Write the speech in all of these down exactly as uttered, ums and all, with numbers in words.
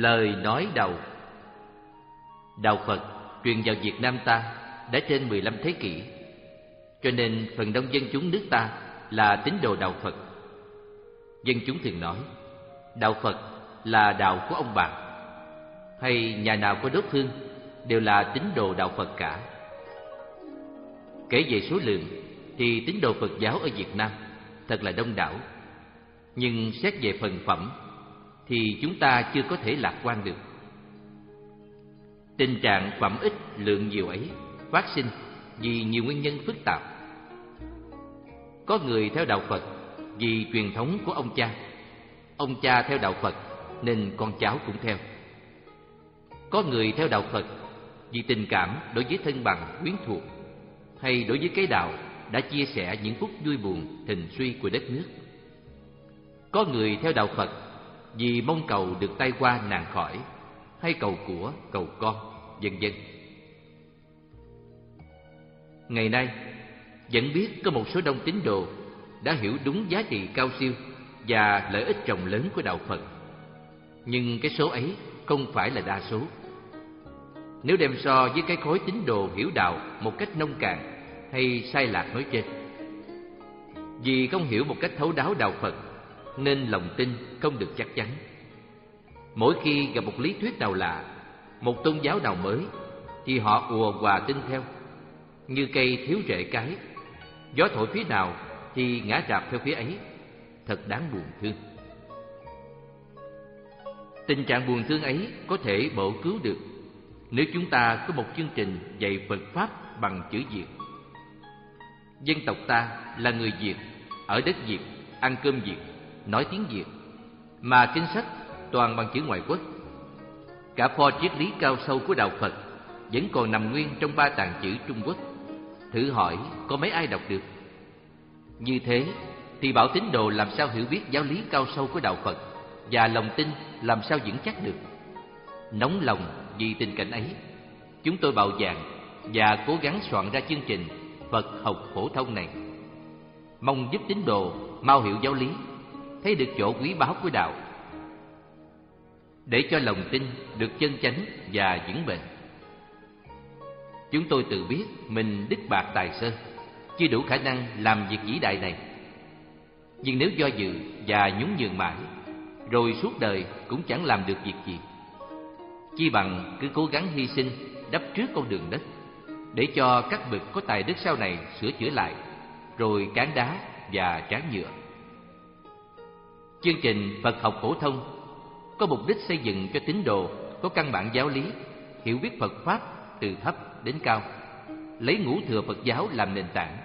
Lời nói đầu. Đạo Phật truyền vào Việt Nam ta đã trên mười lăm thế kỷ, cho nên phần đông dân chúng nước ta là tín đồ đạo Phật. Dân chúng thường nói đạo Phật là đạo của ông bà, hay nhà nào có đốt hương đều là tín đồ đạo Phật cả. Kể về số lượng thì tín đồ Phật giáo ở Việt Nam thật là đông đảo, nhưng xét về phần phẩm thì chúng ta chưa có thể lạc quan được. Tình trạng phẩm ít lượng nhiều ấy phát sinh vì nhiều nguyên nhân phức tạp. Có người theo đạo Phật vì truyền thống của ông cha, ông cha theo đạo Phật nên con cháu cũng theo. Có người theo đạo Phật vì tình cảm đối với thân bằng quyến thuộc, hay đối với cái đạo đã chia sẻ những phút vui buồn thịnh suy của đất nước. Có người theo đạo Phật vì mong cầu được tai qua nạn khỏi, hay cầu của, cầu con, vân vân. Ngày nay vẫn biết có một số đông tín đồ đã hiểu đúng giá trị cao siêu và lợi ích rộng lớn của đạo Phật, nhưng cái số ấy không phải là đa số. Nếu đem so với cái khối tín đồ hiểu đạo một cách nông cạn hay sai lạc nói trên, vì không hiểu một cách thấu đáo đạo Phật nên lòng tin không được chắc chắn. Mỗi khi gặp một lý thuyết nào lạ, một tôn giáo nào mới, thì họ ùa hòa tin theo, như cây thiếu rễ cái, gió thổi phía nào thì ngã rạp theo phía ấy. Thật đáng buồn thương. Tình trạng buồn thương ấy có thể bổ cứu được nếu chúng ta có một chương trình dạy Phật Pháp bằng chữ Việt. Dân tộc ta là người Việt, ở đất Việt, ăn cơm Việt, nói tiếng Việt, mà kinh sách toàn bằng chữ ngoại quốc. Cả pho triết lý cao sâu của đạo Phật vẫn còn nằm nguyên trong ba tạng chữ Trung Quốc. Thử hỏi có mấy ai đọc được? Như thế thì bảo tín đồ làm sao hiểu biết giáo lý cao sâu của đạo Phật, và lòng tin làm sao vững chắc được? Nóng lòng vì tình cảnh ấy, chúng tôi bạo dạn và cố gắng soạn ra chương trình Phật học phổ thông này, mong giúp tín đồ mau hiểu giáo lý, thấy được chỗ quý báu của đạo, để cho lòng tin được chân chánh và vững bền. Chúng tôi tự biết mình đích bạc tài sơ, chưa đủ khả năng làm việc vĩ đại này. Nhưng nếu do dự và nhún nhường mãi, rồi suốt đời cũng chẳng làm được việc gì. Chi bằng cứ cố gắng hy sinh đắp trước con đường đất, để cho các bậc có tài đức sau này sửa chữa lại, rồi cán đá và tráng nhựa. Chương trình Phật học phổ thông có mục đích xây dựng cho tín đồ có căn bản giáo lý, hiểu biết Phật Pháp từ thấp đến cao, lấy ngũ thừa Phật giáo làm nền tảng.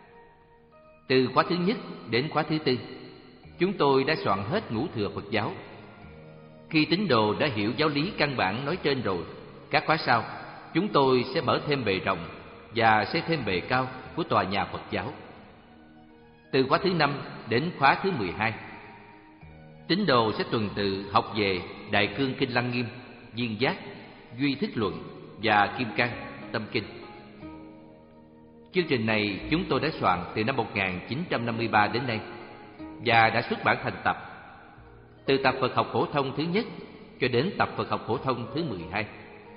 Từ khóa thứ nhất đến khóa thứ tư, chúng tôi đã soạn hết ngũ thừa Phật giáo. Khi tín đồ đã hiểu giáo lý căn bản nói trên rồi, các khóa sau chúng tôi sẽ mở thêm bề rộng và xây thêm bề cao của tòa nhà Phật giáo. Từ khóa thứ năm đến khóa thứ mười hai, tín đồ sẽ tuần tự học về Đại Cương Kinh Lăng Nghiêm, Viên Giác, Duy Thức Luận và Kim Cang, Tâm Kinh. Chương trình này chúng tôi đã soạn từ năm một nghìn chín trăm năm mươi ba đến nay và đã xuất bản thành tập, từ tập Phật học phổ thông thứ nhất cho đến tập Phật học phổ thông thứ mười hai.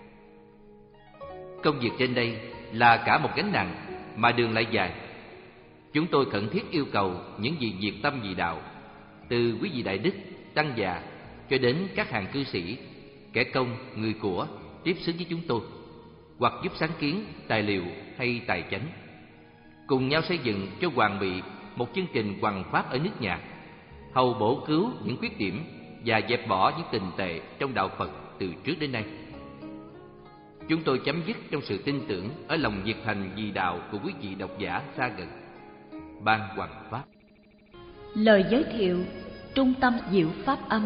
Công việc trên đây là cả một gánh nặng mà đường lại dài. Chúng tôi khẩn thiết yêu cầu những vị nhiệt tâm vì đạo, từ quý vị đại đức, tăng già cho đến các hàng cư sĩ, kẻ công, người của tiếp xúc với chúng tôi, hoặc giúp sáng kiến, tài liệu hay tài chánh, cùng nhau xây dựng cho hoàn bị một chương trình hoằng pháp ở nước nhà, hầu bổ cứu những khuyết điểm và dẹp bỏ những tình tệ trong đạo Phật từ trước đến nay. Chúng tôi chấm dứt trong sự tin tưởng ở lòng nhiệt thành vì đạo của quý vị độc giả xa gần. Ban Hoằng Pháp. Lời giới thiệu Trung tâm Diệu Pháp Âm.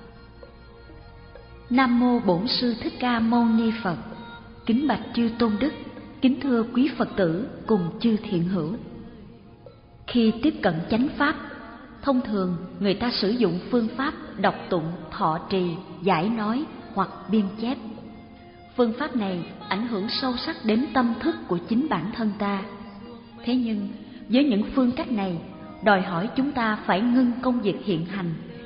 Nam mô Bổn Sư Thích Ca Mâu Ni Phật. Kính bạch chư tôn đức, kính thưa quý Phật tử cùng chư thiện hữu. Khi tiếp cận chánh pháp, thông thường người ta sử dụng phương pháp đọc tụng, thọ trì, giải nói hoặc biên chép. Phương pháp này ảnh hưởng sâu sắc đến tâm thức của chính bản thân ta. Thế nhưng với những phương cách này, đòi hỏi chúng ta phải ngưng công việc hiện hành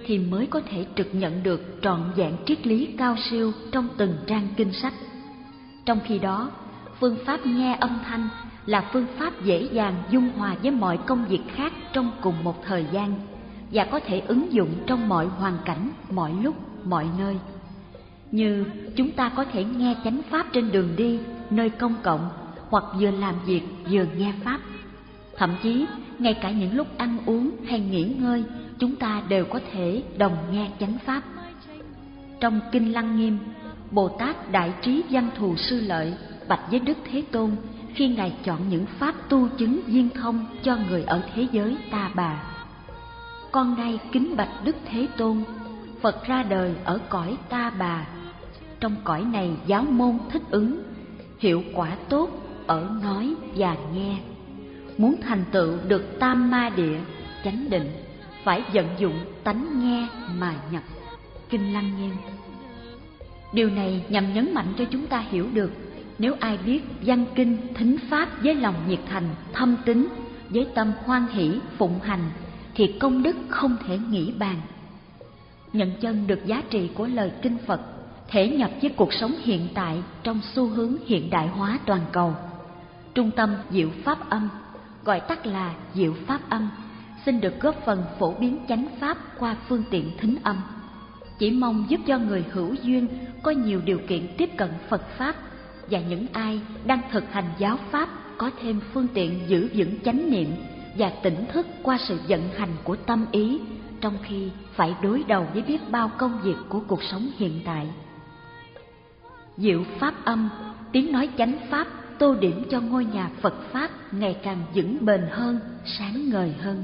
thì mới có thể trực nhận được trọn vẹn triết lý cao siêu trong từng trang kinh sách. Trong khi đó, phương pháp nghe âm thanh là phương pháp dễ dàng dung hòa với mọi công việc khác trong cùng một thời gian và có thể ứng dụng trong mọi hoàn cảnh, mọi lúc, mọi nơi. Như chúng ta có thể nghe chánh pháp trên đường đi, nơi công cộng, hoặc vừa làm việc vừa nghe pháp. Thậm chí, ngay cả những lúc ăn uống hay nghỉ ngơi, chúng ta đều có thể đồng nghe chánh pháp. Trong Kinh Lăng Nghiêm, Bồ Tát Đại Trí Văn Thù Sư Lợi bạch với Đức Thế Tôn khi Ngài chọn những pháp tu chứng viên thông cho người ở thế giới Ta Bà. Con nay kính bạch Đức Thế Tôn, Phật ra đời ở cõi Ta Bà. Trong cõi này giáo môn thích ứng, hiệu quả tốt ở nói và nghe. Muốn thành tựu được tam ma địa, chánh định, phải vận dụng tánh nghe mà nhập. Kinh Lăng Nghiêm. Điều này nhằm nhấn mạnh cho chúng ta hiểu được, nếu ai biết văn kinh thính pháp với lòng nhiệt thành, thâm tín, với tâm hoan hỷ phụng hành, thì công đức không thể nghĩ bàn. Nhận chân được giá trị của lời kinh Phật, thể nhập với cuộc sống hiện tại trong xu hướng hiện đại hóa toàn cầu. Trung tâm Diệu Pháp Âm, gọi tắt là Diệu Pháp Âm, xin được góp phần phổ biến chánh pháp qua phương tiện thính âm. Chỉ mong giúp cho người hữu duyên có nhiều điều kiện tiếp cận Phật Pháp, và những ai đang thực hành giáo Pháp có thêm phương tiện giữ vững chánh niệm và tỉnh thức qua sự vận hành của tâm ý, trong khi phải đối đầu với biết bao công việc của cuộc sống hiện tại. Diệu Pháp Âm, tiếng nói chánh pháp, tô điểm cho ngôi nhà Phật Pháp ngày càng vững bền hơn, sáng ngời hơn.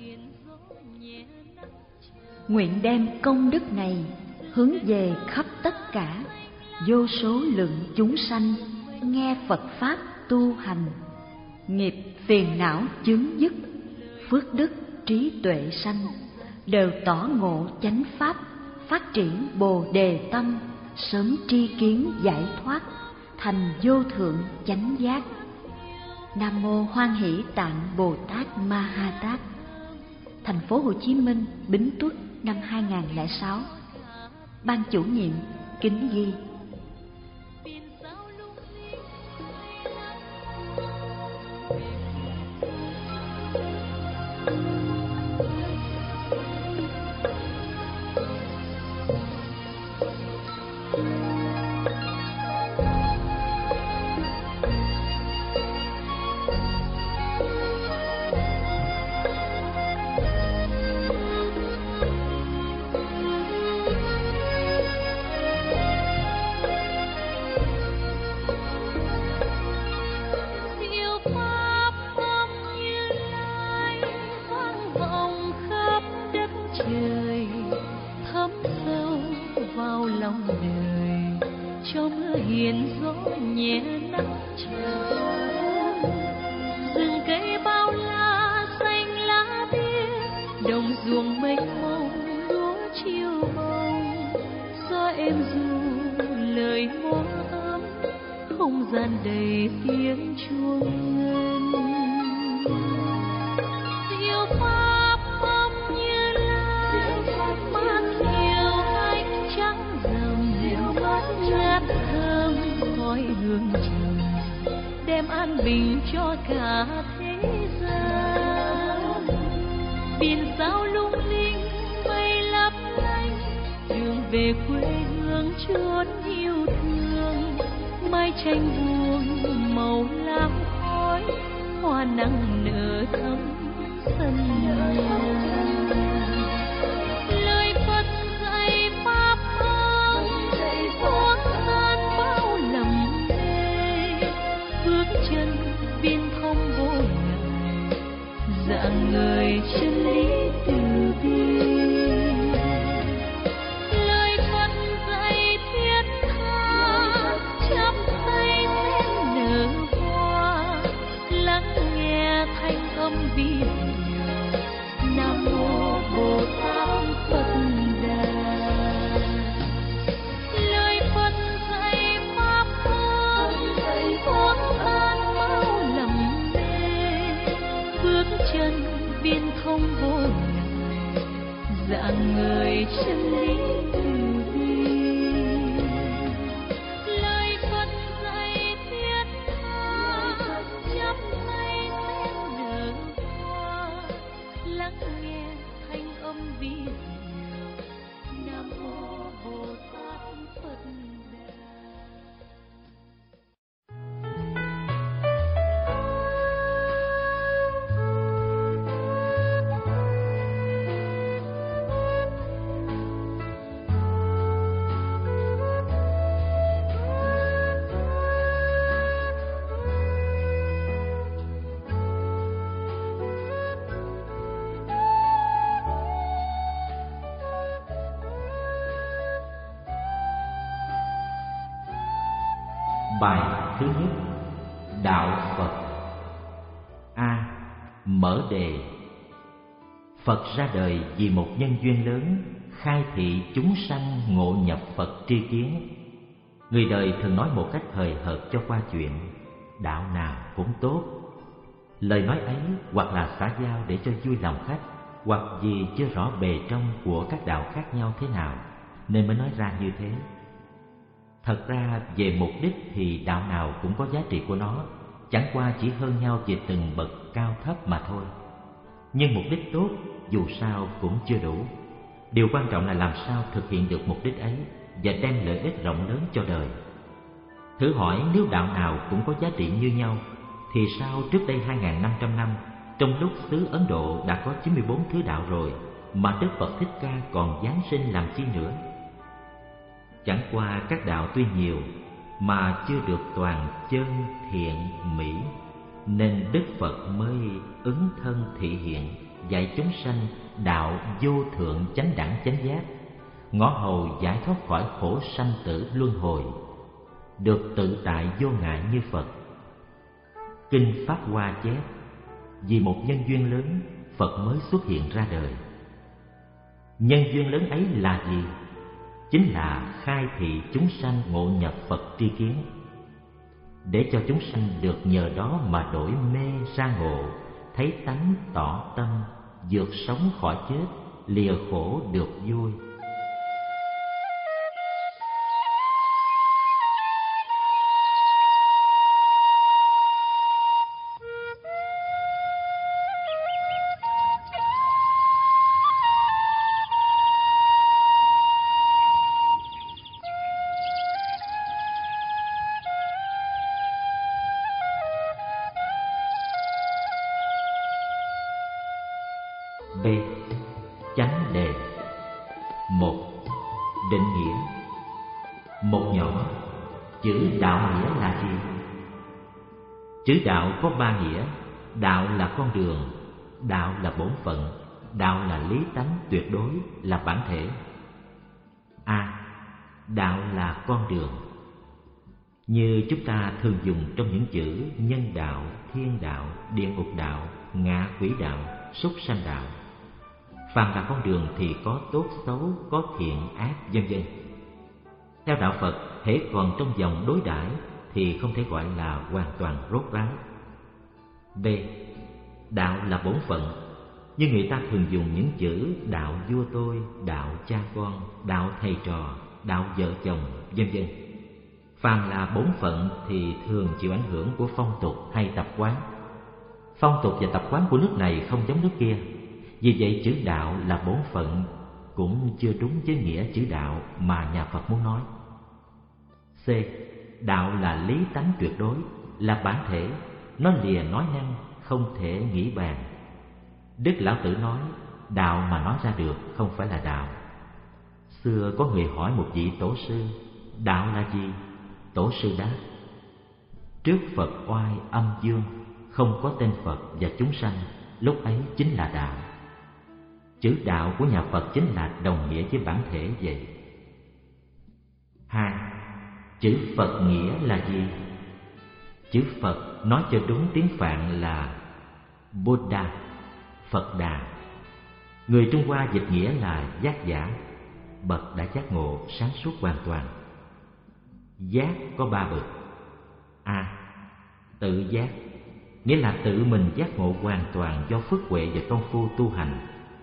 Nguyện đem công đức này hướng về khắp tất cả vô số lượng chúng sanh nghe Phật Pháp tu hành, nghiệp phiền não chướng dứt, phước đức trí tuệ sanh, đều tỏ ngộ chánh pháp, phát triển bồ đề tâm, sớm tri kiến giải thoát, thành vô thượng chánh giác. Nam mô Hoan Hỷ Tạng Bồ Tát Ma Ha Tát. Thành phố Hồ Chí Minh, Bính Tuất, năm hai nghìn không trăm lẻ sáu. Ban chủ nhiệm kính ghi. Dạng người lời chân lý từ bi. Lời Phật dạy thiết tha, chắp tay sẽ nở hoa, lắng nghe thanh âm vi diệu. Nam mô Bồ Tát Phật Đà. Bài thứ nhất: Đạo Phật. A. Mở đề. Phật ra đời vì một nhân duyên lớn, khai thị chúng sanh ngộ nhập Phật tri kiến. Người đời thường nói một cách hời hợt cho qua chuyện, đạo nào cũng tốt. Lời nói ấy hoặc là xã giao để cho vui lòng khách, hoặc vì chưa rõ bề trong của các đạo khác nhau thế nào nên mới nói ra như thế. Thật ra về mục đích thì đạo nào cũng có giá trị của nó, chẳng qua chỉ hơn nhau về từng bậc cao thấp mà thôi. Nhưng mục đích tốt dù sao cũng chưa đủ. Điều quan trọng là làm sao thực hiện được mục đích ấy và đem lợi ích rộng lớn cho đời. Thử hỏi nếu đạo nào cũng có giá trị như nhau, thì sao trước đây hai nghìn năm trăm năm, trong lúc xứ Ấn Độ đã có chín mươi bốn thứ đạo rồi, mà Đức Phật Thích Ca còn giáng sinh làm chi nữa? Chẳng qua các đạo tuy nhiều mà chưa được toàn chân thiện mỹ, nên Đức Phật mới ứng thân thị hiện, dạy chúng sanh đạo vô thượng chánh đẳng chánh giác, ngõ hầu giải thoát khỏi khổ sanh tử luân hồi, được tự tại vô ngại như Phật. Kinh Pháp Hoa chép: vì một nhân duyên lớn, Phật mới xuất hiện ra đời. Nhân duyên lớn ấy là gì? Chính là khai thị chúng sanh ngộ nhập Phật tri kiến, để cho chúng sanh được nhờ đó mà đổi mê ra ngộ, thấy tánh tỏ tâm, vượt sống khỏi chết, lìa khổ được vui. B. Chánh đề. Một. Định nghĩa. Một nhỏ. Chữ đạo nghĩa là gì? Chữ đạo có ba nghĩa. Đạo là con đường, đạo là bổn phận, đạo là lý tánh tuyệt đối, là bản thể. A. Đạo là con đường. Như chúng ta thường dùng trong những chữ nhân đạo, thiên đạo, địa ngục đạo, ngạ quỷ đạo, súc sanh đạo. Phàm là con đường thì có tốt xấu, có thiện ác, vân vân. Theo đạo Phật, hễ còn trong vòng đối đãi thì không thể gọi là hoàn toàn rốt ráo. B. Đạo là bổn phận. Nhưng người ta thường dùng những chữ đạo vua tôi, đạo cha con, đạo thầy trò, đạo vợ chồng, vân vân. Phàm là bổn phận thì thường chịu ảnh hưởng của phong tục hay tập quán. Phong tục và tập quán của nước này không giống nước kia. Vì vậy chữ đạo là bổn phận cũng chưa đúng với nghĩa chữ đạo mà nhà Phật muốn nói. C. Đạo là lý tánh tuyệt đối, là bản thể, nó lìa nói năng, không thể nghĩ bàn. Đức Lão Tử nói, đạo mà nói ra được không phải là đạo. Xưa có người hỏi một vị tổ sư, đạo là gì? Tổ sư đáp, trước Phật oai âm dương, không có tên Phật và chúng sanh, lúc ấy chính là đạo. Chữ đạo của nhà Phật chính là đồng nghĩa với bản thể vậy. Hai. Chữ Phật nghĩa là gì? Chữ Phật nói cho đúng tiếng Phạn là Buddha, Phật Đà. Người Trung Hoa dịch nghĩa là giác giả, bậc đã giác ngộ sáng suốt hoàn toàn. Giác có ba bậc. A. Tự giác, nghĩa là tự mình giác ngộ hoàn toàn do phước huệ và công phu tu hành.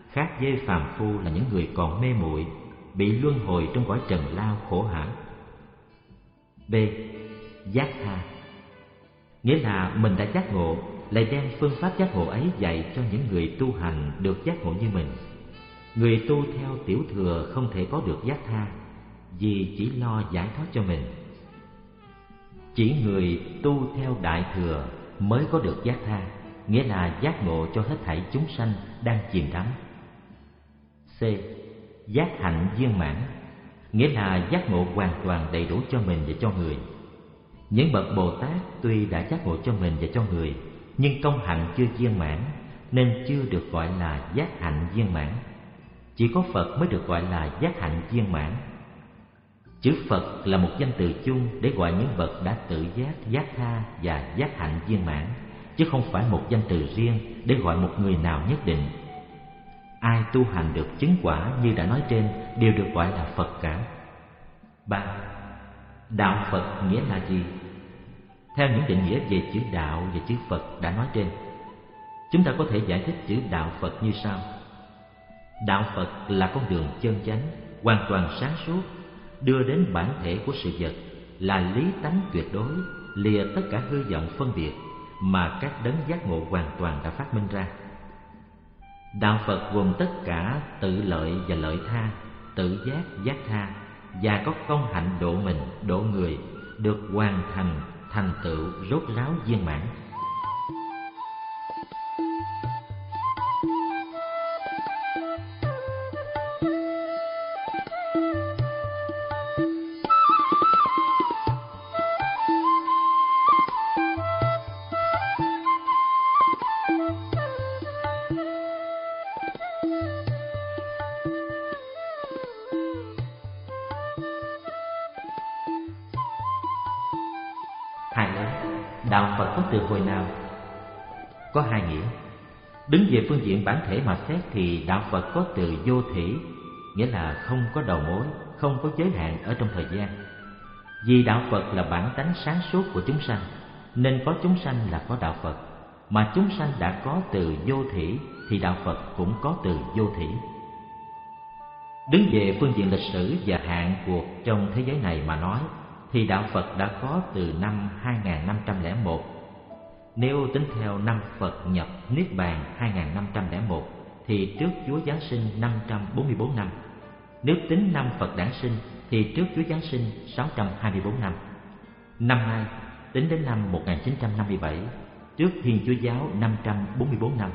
khác với phàm phu là những người còn mê muội, bị luân hồi trong cõi trần lao khổ hãm. B. Giác tha, nghĩa là mình đã giác ngộ, lại đem phương pháp giác ngộ ấy dạy cho những người tu hành được giác ngộ như mình. Người tu theo tiểu thừa không thể có được giác tha, vì chỉ lo giải thoát cho mình. Chỉ người tu theo đại thừa mới có được giác tha, nghĩa là giác ngộ cho hết thảy chúng sanh đang chìm đắm. C. Giác hạnh viên mãn, nghĩa là giác ngộ hoàn toàn đầy đủ cho mình và cho người. Những bậc Bồ Tát tuy đã giác ngộ cho mình và cho người, nhưng công hạnh chưa viên mãn, nên chưa được gọi là giác hạnh viên mãn. Chỉ có Phật mới được gọi là giác hạnh viên mãn. Chữ Phật là một danh từ chung để gọi những bậc đã tự giác, giác tha và giác hạnh viên mãn, chứ không phải một danh từ riêng để gọi một người nào nhất định. Ai tu hành được chứng quả như đã nói trên đều được gọi là Phật cả. Ba. Đạo Phật nghĩa là gì? Theo những định nghĩa về chữ đạo và chữ Phật đã nói trên, chúng ta có thể giải thích chữ đạo Phật như sau. Đạo Phật là con đường chân chánh, hoàn toàn sáng suốt, đưa đến bản thể của sự vật, là lý tánh tuyệt đối, lìa tất cả hư vọng phân biệt mà các đấng giác ngộ hoàn toàn đã phát minh ra. Đạo Phật gồm tất cả tự lợi và lợi tha, tự giác, giác tha, và có công hạnh độ mình, độ người, được hoàn thành, thành tựu, rốt ráo viên mãn. Đạo Phật có từ hồi nào? Có hai nghĩa. Đứng về phương diện bản thể mà xét thì đạo Phật có từ vô thỉ, nghĩa là không có đầu mối, không có giới hạn ở trong thời gian. Vì đạo Phật là bản tánh sáng suốt của chúng sanh, nên có chúng sanh là có đạo Phật. Mà chúng sanh đã có từ vô thỉ thì đạo Phật cũng có từ vô thỉ. Đứng về phương diện lịch sử và hạn cuộc trong thế giới này mà nói, thì đạo Phật đã có từ năm hai nghìn năm trăm lẻ một. Nếu tính theo năm Phật nhập Niết Bàn hai nghìn năm trăm lẻ một thì trước Chúa Giáng sinh năm trăm bốn mươi bốn năm. Nếu tính năm Phật đản sinh thì trước Chúa Giáng sinh sáu trăm hai mươi bốn năm. Năm nay tính đến năm một nghìn chín trăm năm mươi bảy, trước Thiên Chúa Giáo năm trăm bốn mươi bốn năm.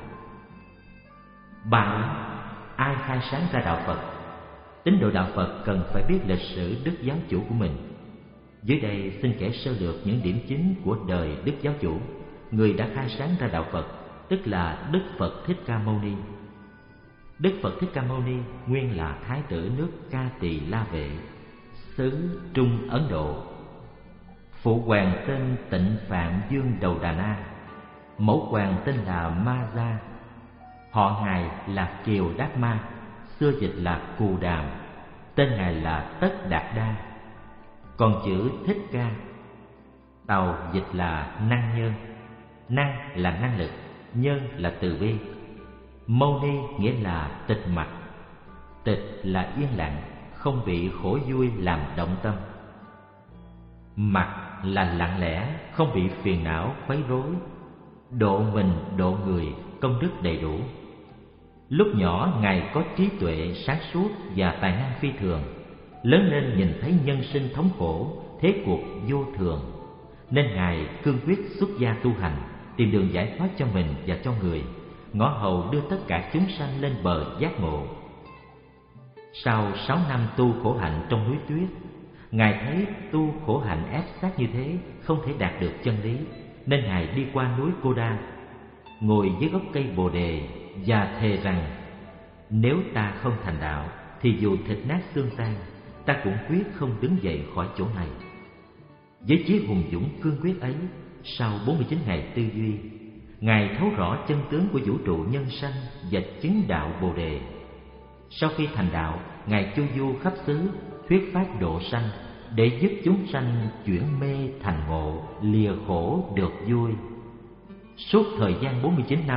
Ba, ai khai sáng ra đạo Phật? Tín đồ đạo Phật cần phải biết lịch sử Đức Giáo Chủ của mình. Dưới đây xin kể sơ lược những điểm chính của đời Đức Giáo Chủ, người đã khai sáng ra đạo Phật, tức là Đức Phật Thích Ca Mâu Ni. Đức Phật Thích Ca Mâu Ni nguyên là Thái tử nước Ca Tỳ La Vệ, xứ Trung Ấn Độ. Phụ hoàng tên Tịnh Phạm Dương Đầu Đà Na, mẫu hoàng tên là Ma Gia, họ ngài là Kiều Đát Ma, xưa dịch là Cù Đàm, tên ngài là Tất Đạt Đa. Còn chữ Thích Ca, tàu dịch là năng nhân, năng là năng lực, nhân là từ bi. Mâu Ni nghĩa là tịch mặc, tịch là yên lặng, không bị khổ vui làm động tâm. Mặc là lặng lẽ, không bị phiền não quấy rối, độ mình độ người, công đức đầy đủ. Lúc nhỏ ngài có trí tuệ sáng suốt và tài năng phi thường, lớn lên nhìn thấy nhân sinh thống khổ, thế cuộc vô thường, nên ngài cương quyết xuất gia tu hành, tìm đường giải thoát cho mình và cho người, ngõ hầu đưa tất cả chúng sanh lên bờ giác ngộ. Sau sáu năm tu khổ hạnh trong núi tuyết, ngài thấy tu khổ hạnh ép sát như thế không thể đạt được chân lý, nên ngài đi qua núi Cô Đa, ngồi dưới gốc cây Bồ Đề và thề rằng: nếu ta không thành đạo thì dù thịt nát xương tan, ta cũng quyết không đứng dậy khỏi chỗ này. Với chí hùng dũng cương quyết ấy, sau bốn mươi chín ngày tư duy, ngài thấu rõ chân tướng của vũ trụ nhân sanh và chứng đạo Bồ Đề. Sau khi thành đạo, ngài chu du khắp xứ, thuyết pháp độ sanh, để giúp chúng sanh chuyển mê thành ngộ, lìa khổ được vui. Suốt thời gian bốn mươi chín năm,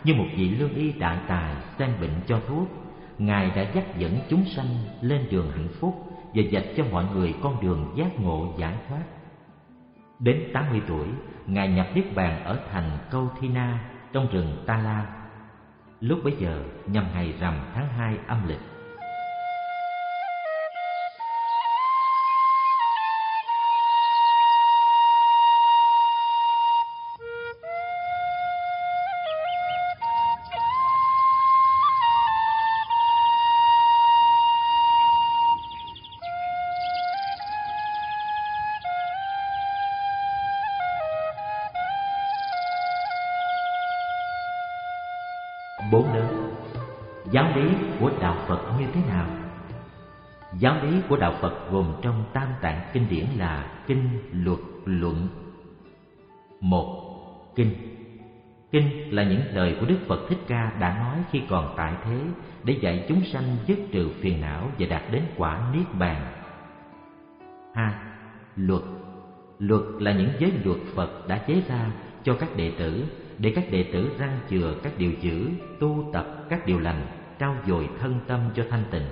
như một vị lương y đại tài xem bệnh cho thuốc, Ngài đã dắt dẫn chúng sanh lên đường hạnh phúc và dạch cho mọi người con đường giác ngộ giải thoát. Đến tám mươi tuổi, Ngài nhập niết bàn ở thành Câu Thi Na trong rừng Ta La. Lúc bấy giờ nhằm ngày rằm tháng hai âm lịch. Bốn lớn. Giáo lý của đạo Phật như thế nào? Giáo lý của đạo Phật gồm trong Tam Tạng kinh điển là kinh, luật, luận. Một. Kinh. Kinh là những lời của Đức Phật Thích Ca đã nói khi còn tại thế để dạy chúng sanh dứt trừ phiền não và đạt đến quả niết bàn. Hai. Luật. Luật là những giới luật Phật đã chế ra cho các đệ tử để các đệ tử răng chừa các điều dữ, tu tập các điều lành, trau dồi thân tâm cho thanh tịnh.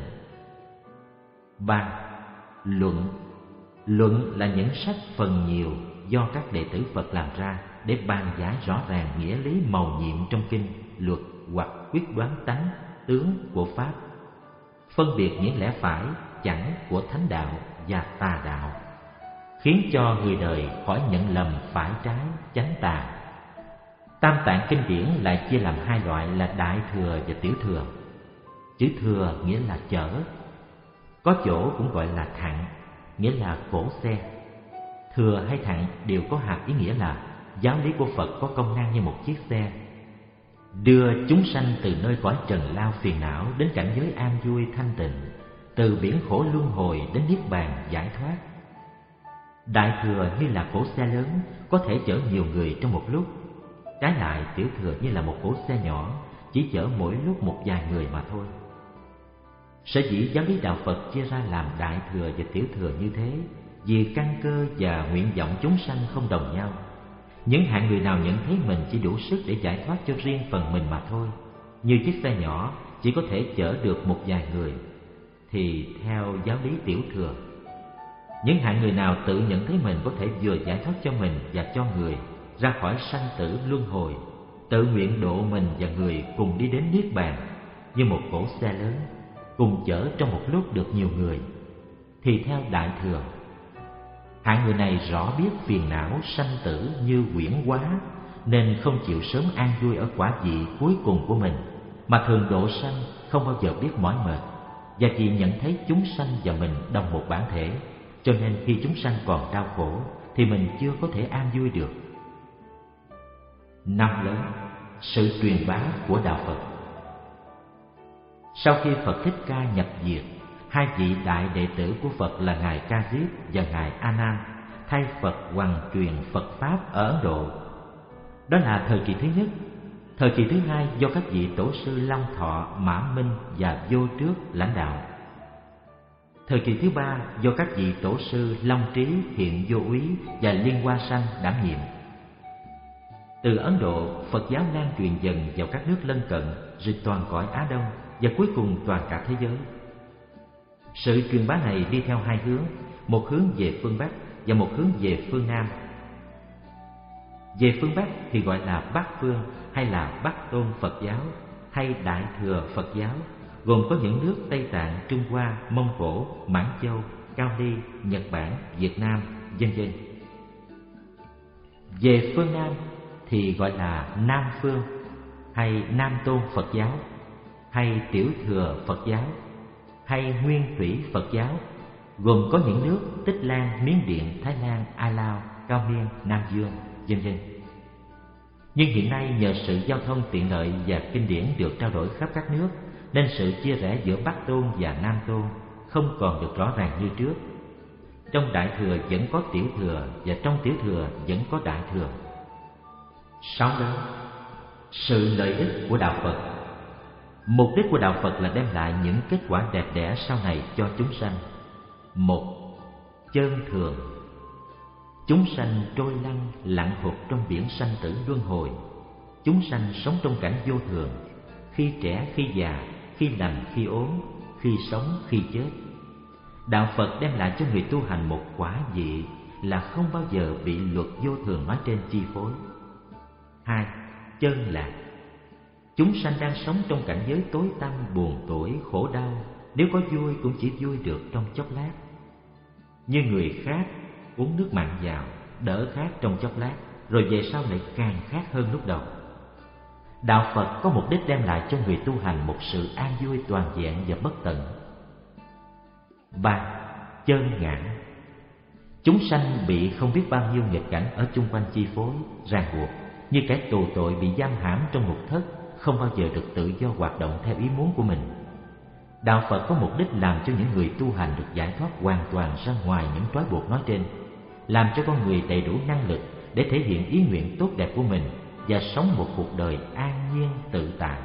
Ba. Luận. Luận là những sách phần nhiều do các đệ tử Phật làm ra để bàn giải rõ ràng nghĩa lý mầu nhiệm trong kinh, luật hoặc quyết đoán tánh, tướng của Pháp, phân biệt những lẽ phải, chẳng của thánh đạo và tà đạo, khiến cho người đời khỏi nhận lầm phải trái, chánh tà. Tam Tạng kinh điển lại chia làm hai loại là Đại Thừa và Tiểu Thừa. Chữ thừa nghĩa là chở, có chỗ cũng gọi là thặng, nghĩa là cỗ xe. Thừa hay thặng đều có hàm ý nghĩa là giáo lý của Phật có công năng như một chiếc xe, đưa chúng sanh từ nơi cõi trần lao phiền não đến cảnh giới an vui thanh tịnh, từ biển khổ luân hồi đến niết bàn giải thoát. Đại thừa như là cỗ xe lớn, có thể chở nhiều người trong một lúc. Trái lại, tiểu thừa như là một cỗ xe nhỏ, chỉ chở mỗi lúc một vài người mà thôi. Sở dĩ giáo lý đạo Phật chia ra làm đại thừa và tiểu thừa như thế, vì căn cơ và nguyện vọng chúng sanh không đồng nhau. Những hạng người nào nhận thấy mình chỉ đủ sức để giải thoát cho riêng phần mình mà thôi, như chiếc xe nhỏ chỉ có thể chở được một vài người, thì theo giáo lý tiểu thừa. Những hạng người nào tự nhận thấy mình có thể vừa giải thoát cho mình và cho người ra khỏi sanh tử luân hồi, tự nguyện độ mình và người cùng đi đến niết bàn như một cỗ xe lớn, cùng chở trong một lúc được nhiều người, thì theo đại thừa. Hạng người này rõ biết phiền não sanh tử như quyển quá, nên không chịu sớm an vui ở quả vị cuối cùng của mình, mà thường độ sanh, không bao giờ biết mỏi mệt, và chỉ nhận thấy chúng sanh và mình đồng một bản thể, cho nên khi chúng sanh còn đau khổ thì mình chưa có thể an vui được. Năm lớn. Sự truyền bá của đạo Phật. Sau khi Phật Thích Ca nhập diệt, hai vị đại đệ tử của Phật là Ngài Ca Diếp và Ngài A Nan thay Phật hoằng truyền Phật Pháp ở Ấn Độ. Đó là thời kỳ thứ nhất. Thời kỳ thứ hai do các vị tổ sư Long Thọ, Mã Minh và Vô Trước lãnh đạo. Thời kỳ thứ ba do các vị tổ sư Long Trí, Hiện Vô Úy và Liên Hoa Sanh đảm nhiệm. Từ Ấn Độ, Phật giáo lan truyền dần vào các nước lân cận, rồi toàn cõi Á Đông và cuối cùng toàn cả thế giới. Sự truyền bá này đi theo hai hướng, một hướng về phương Bắc và một hướng về phương Nam. Về phương Bắc thì gọi là Bắc Phương hay là Bắc Tôn Phật giáo hay Đại Thừa Phật giáo, gồm có những nước Tây Tạng, Trung Hoa, Mông Cổ, Mãn Châu, Cao Ly, Nhật Bản, Việt Nam, vân vân. Về phương Nam thì gọi là Nam Phương hay Nam Tôn Phật giáo hay Tiểu Thừa Phật giáo hay Nguyên Thủy Phật giáo, gồm có những nước Tích Lan, Miến Điện, Thái Lan, A Lao, Cao Miên, Nam Dương, vân vân. Nhưng hiện nay nhờ sự giao thông tiện lợi và kinh điển được trao đổi khắp các nước, nên sự chia rẽ giữa Bắc Tôn và Nam Tôn không còn được rõ ràng như trước. Trong Đại Thừa vẫn có Tiểu Thừa và trong Tiểu Thừa vẫn có Đại Thừa. Sáu lớn. Sự lợi ích của đạo Phật. Mục đích của đạo Phật là đem lại những kết quả đẹp đẽ sau này cho chúng sanh. Một. Chân thường. Chúng sanh trôi lăn lặn hụt trong biển sanh tử luân hồi, chúng sanh sống trong cảnh vô thường, khi trẻ khi già, khi lành khi ốm, khi sống khi chết. Đạo Phật đem lại cho người tu hành một quả vị là không bao giờ bị luật vô thường nói trên chi phối. Hai, chân lạc. Chúng sanh đang sống trong cảnh giới tối tăm, buồn tủi, khổ đau, nếu có vui cũng chỉ vui được trong chốc lát. Như người khát, uống nước mặn vào, đỡ khát trong chốc lát, rồi về sau lại càng khát hơn lúc đầu. Đạo Phật có mục đích đem lại cho người tu hành một sự an vui toàn vẹn và bất tận. Ba, chơn ngã. Chúng sanh bị không biết bao nhiêu nghịch cảnh ở chung quanh chi phối, ràng buộc, như kẻ tù tội bị giam hãm trong ngục thất, không bao giờ được tự do hoạt động theo ý muốn của mình. Đạo Phật có mục đích làm cho những người tu hành được giải thoát hoàn toàn ra ngoài những trói buộc nói trên, làm cho con người đầy đủ năng lực để thể hiện ý nguyện tốt đẹp của mình và sống một cuộc đời an nhiên tự tại.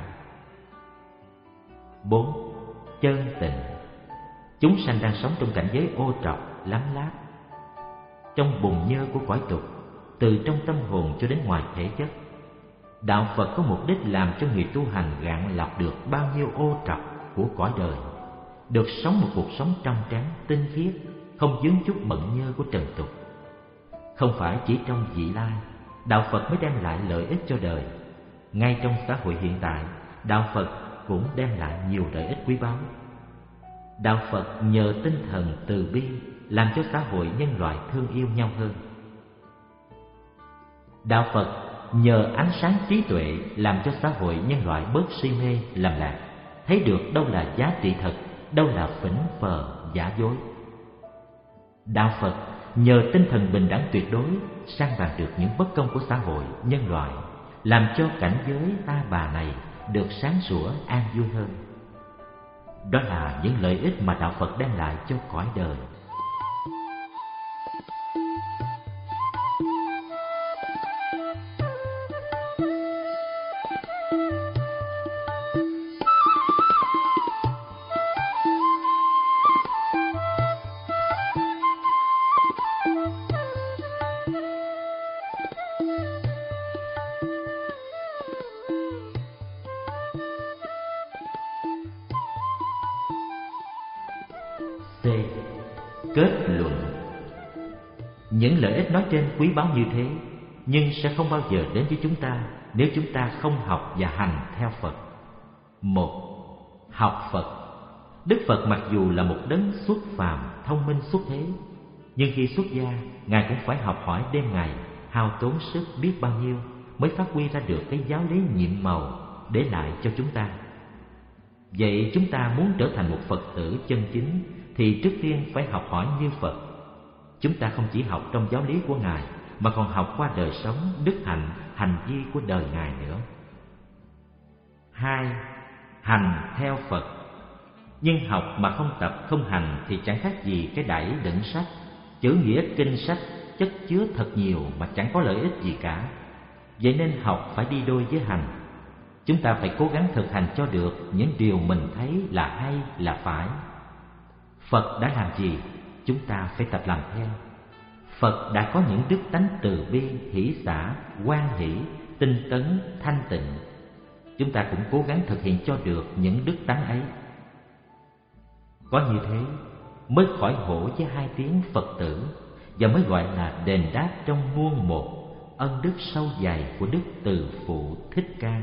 Bốn, chân tịnh. Chúng sanh đang sống trong cảnh giới ô trọc, lắm láp, trong bùn nhơ của cõi tục, từ trong tâm hồn cho đến ngoài thể chất. Đạo Phật có mục đích làm cho người tu hành gạn lọc được bao nhiêu ô trọc của cõi đời, được sống một cuộc sống trong trắng, tinh khiết, không vướng chút bận nhơ của trần tục. Không phải chỉ trong vị lai, Đạo Phật mới đem lại lợi ích cho đời. Ngay trong xã hội hiện tại, Đạo Phật cũng đem lại nhiều lợi ích quý báu. Đạo Phật nhờ tinh thần từ bi làm cho xã hội nhân loại thương yêu nhau hơn. Đạo Phật nhờ ánh sáng trí tuệ làm cho xã hội nhân loại bớt si mê lầm lạc, thấy được đâu là giá trị thật, đâu là phỉnh phờ giả dối. Đạo Phật nhờ tinh thần bình đẳng tuyệt đối san bằng được những bất công của xã hội nhân loại, làm cho cảnh giới ta bà này được sáng sủa an vui hơn. Đó là những lợi ích mà Đạo Phật đem lại cho cõi đời. C. Kết luận. Những lợi ích nói trên quý báu như thế, nhưng sẽ không bao giờ đến với chúng ta nếu chúng ta không học và hành theo Phật. Một. Học Phật. Đức Phật mặc dù là một đấng xuất phàm, thông minh xuất thế, nhưng khi xuất gia, Ngài cũng phải học hỏi đêm ngày, hao tốn sức biết bao nhiêu mới phát huy ra được cái giáo lý nhiệm màu để lại cho chúng ta. Vậy chúng ta muốn trở thành một Phật tử chân chính thì trước tiên phải học hỏi như Phật. Chúng ta không chỉ học trong giáo lý của Ngài mà còn học qua đời sống, đức hạnh, hành vi của đời Ngài nữa. Hai. Hành theo Phật. Nhưng học mà không tập, không hành thì chẳng khác gì cái đẩy đựng sách, chữ nghĩa kinh sách chất chứa thật nhiều mà chẳng có lợi ích gì cả. Vậy nên học phải đi đôi với hành. Chúng ta phải cố gắng thực hành cho được những điều mình thấy là hay, là phải. Phật đã làm gì, chúng ta phải tập làm theo. Phật đã có những đức tánh từ bi, hỷ xả, hoan hỷ, tinh tấn, thanh tịnh. Chúng ta cũng cố gắng thực hiện cho được những đức tánh ấy. Có như thế mới khỏi hổ với hai tiếng Phật tử, và mới gọi là đền đáp trong muôn một ân đức sâu dày của Đức Từ Phụ Thích Ca.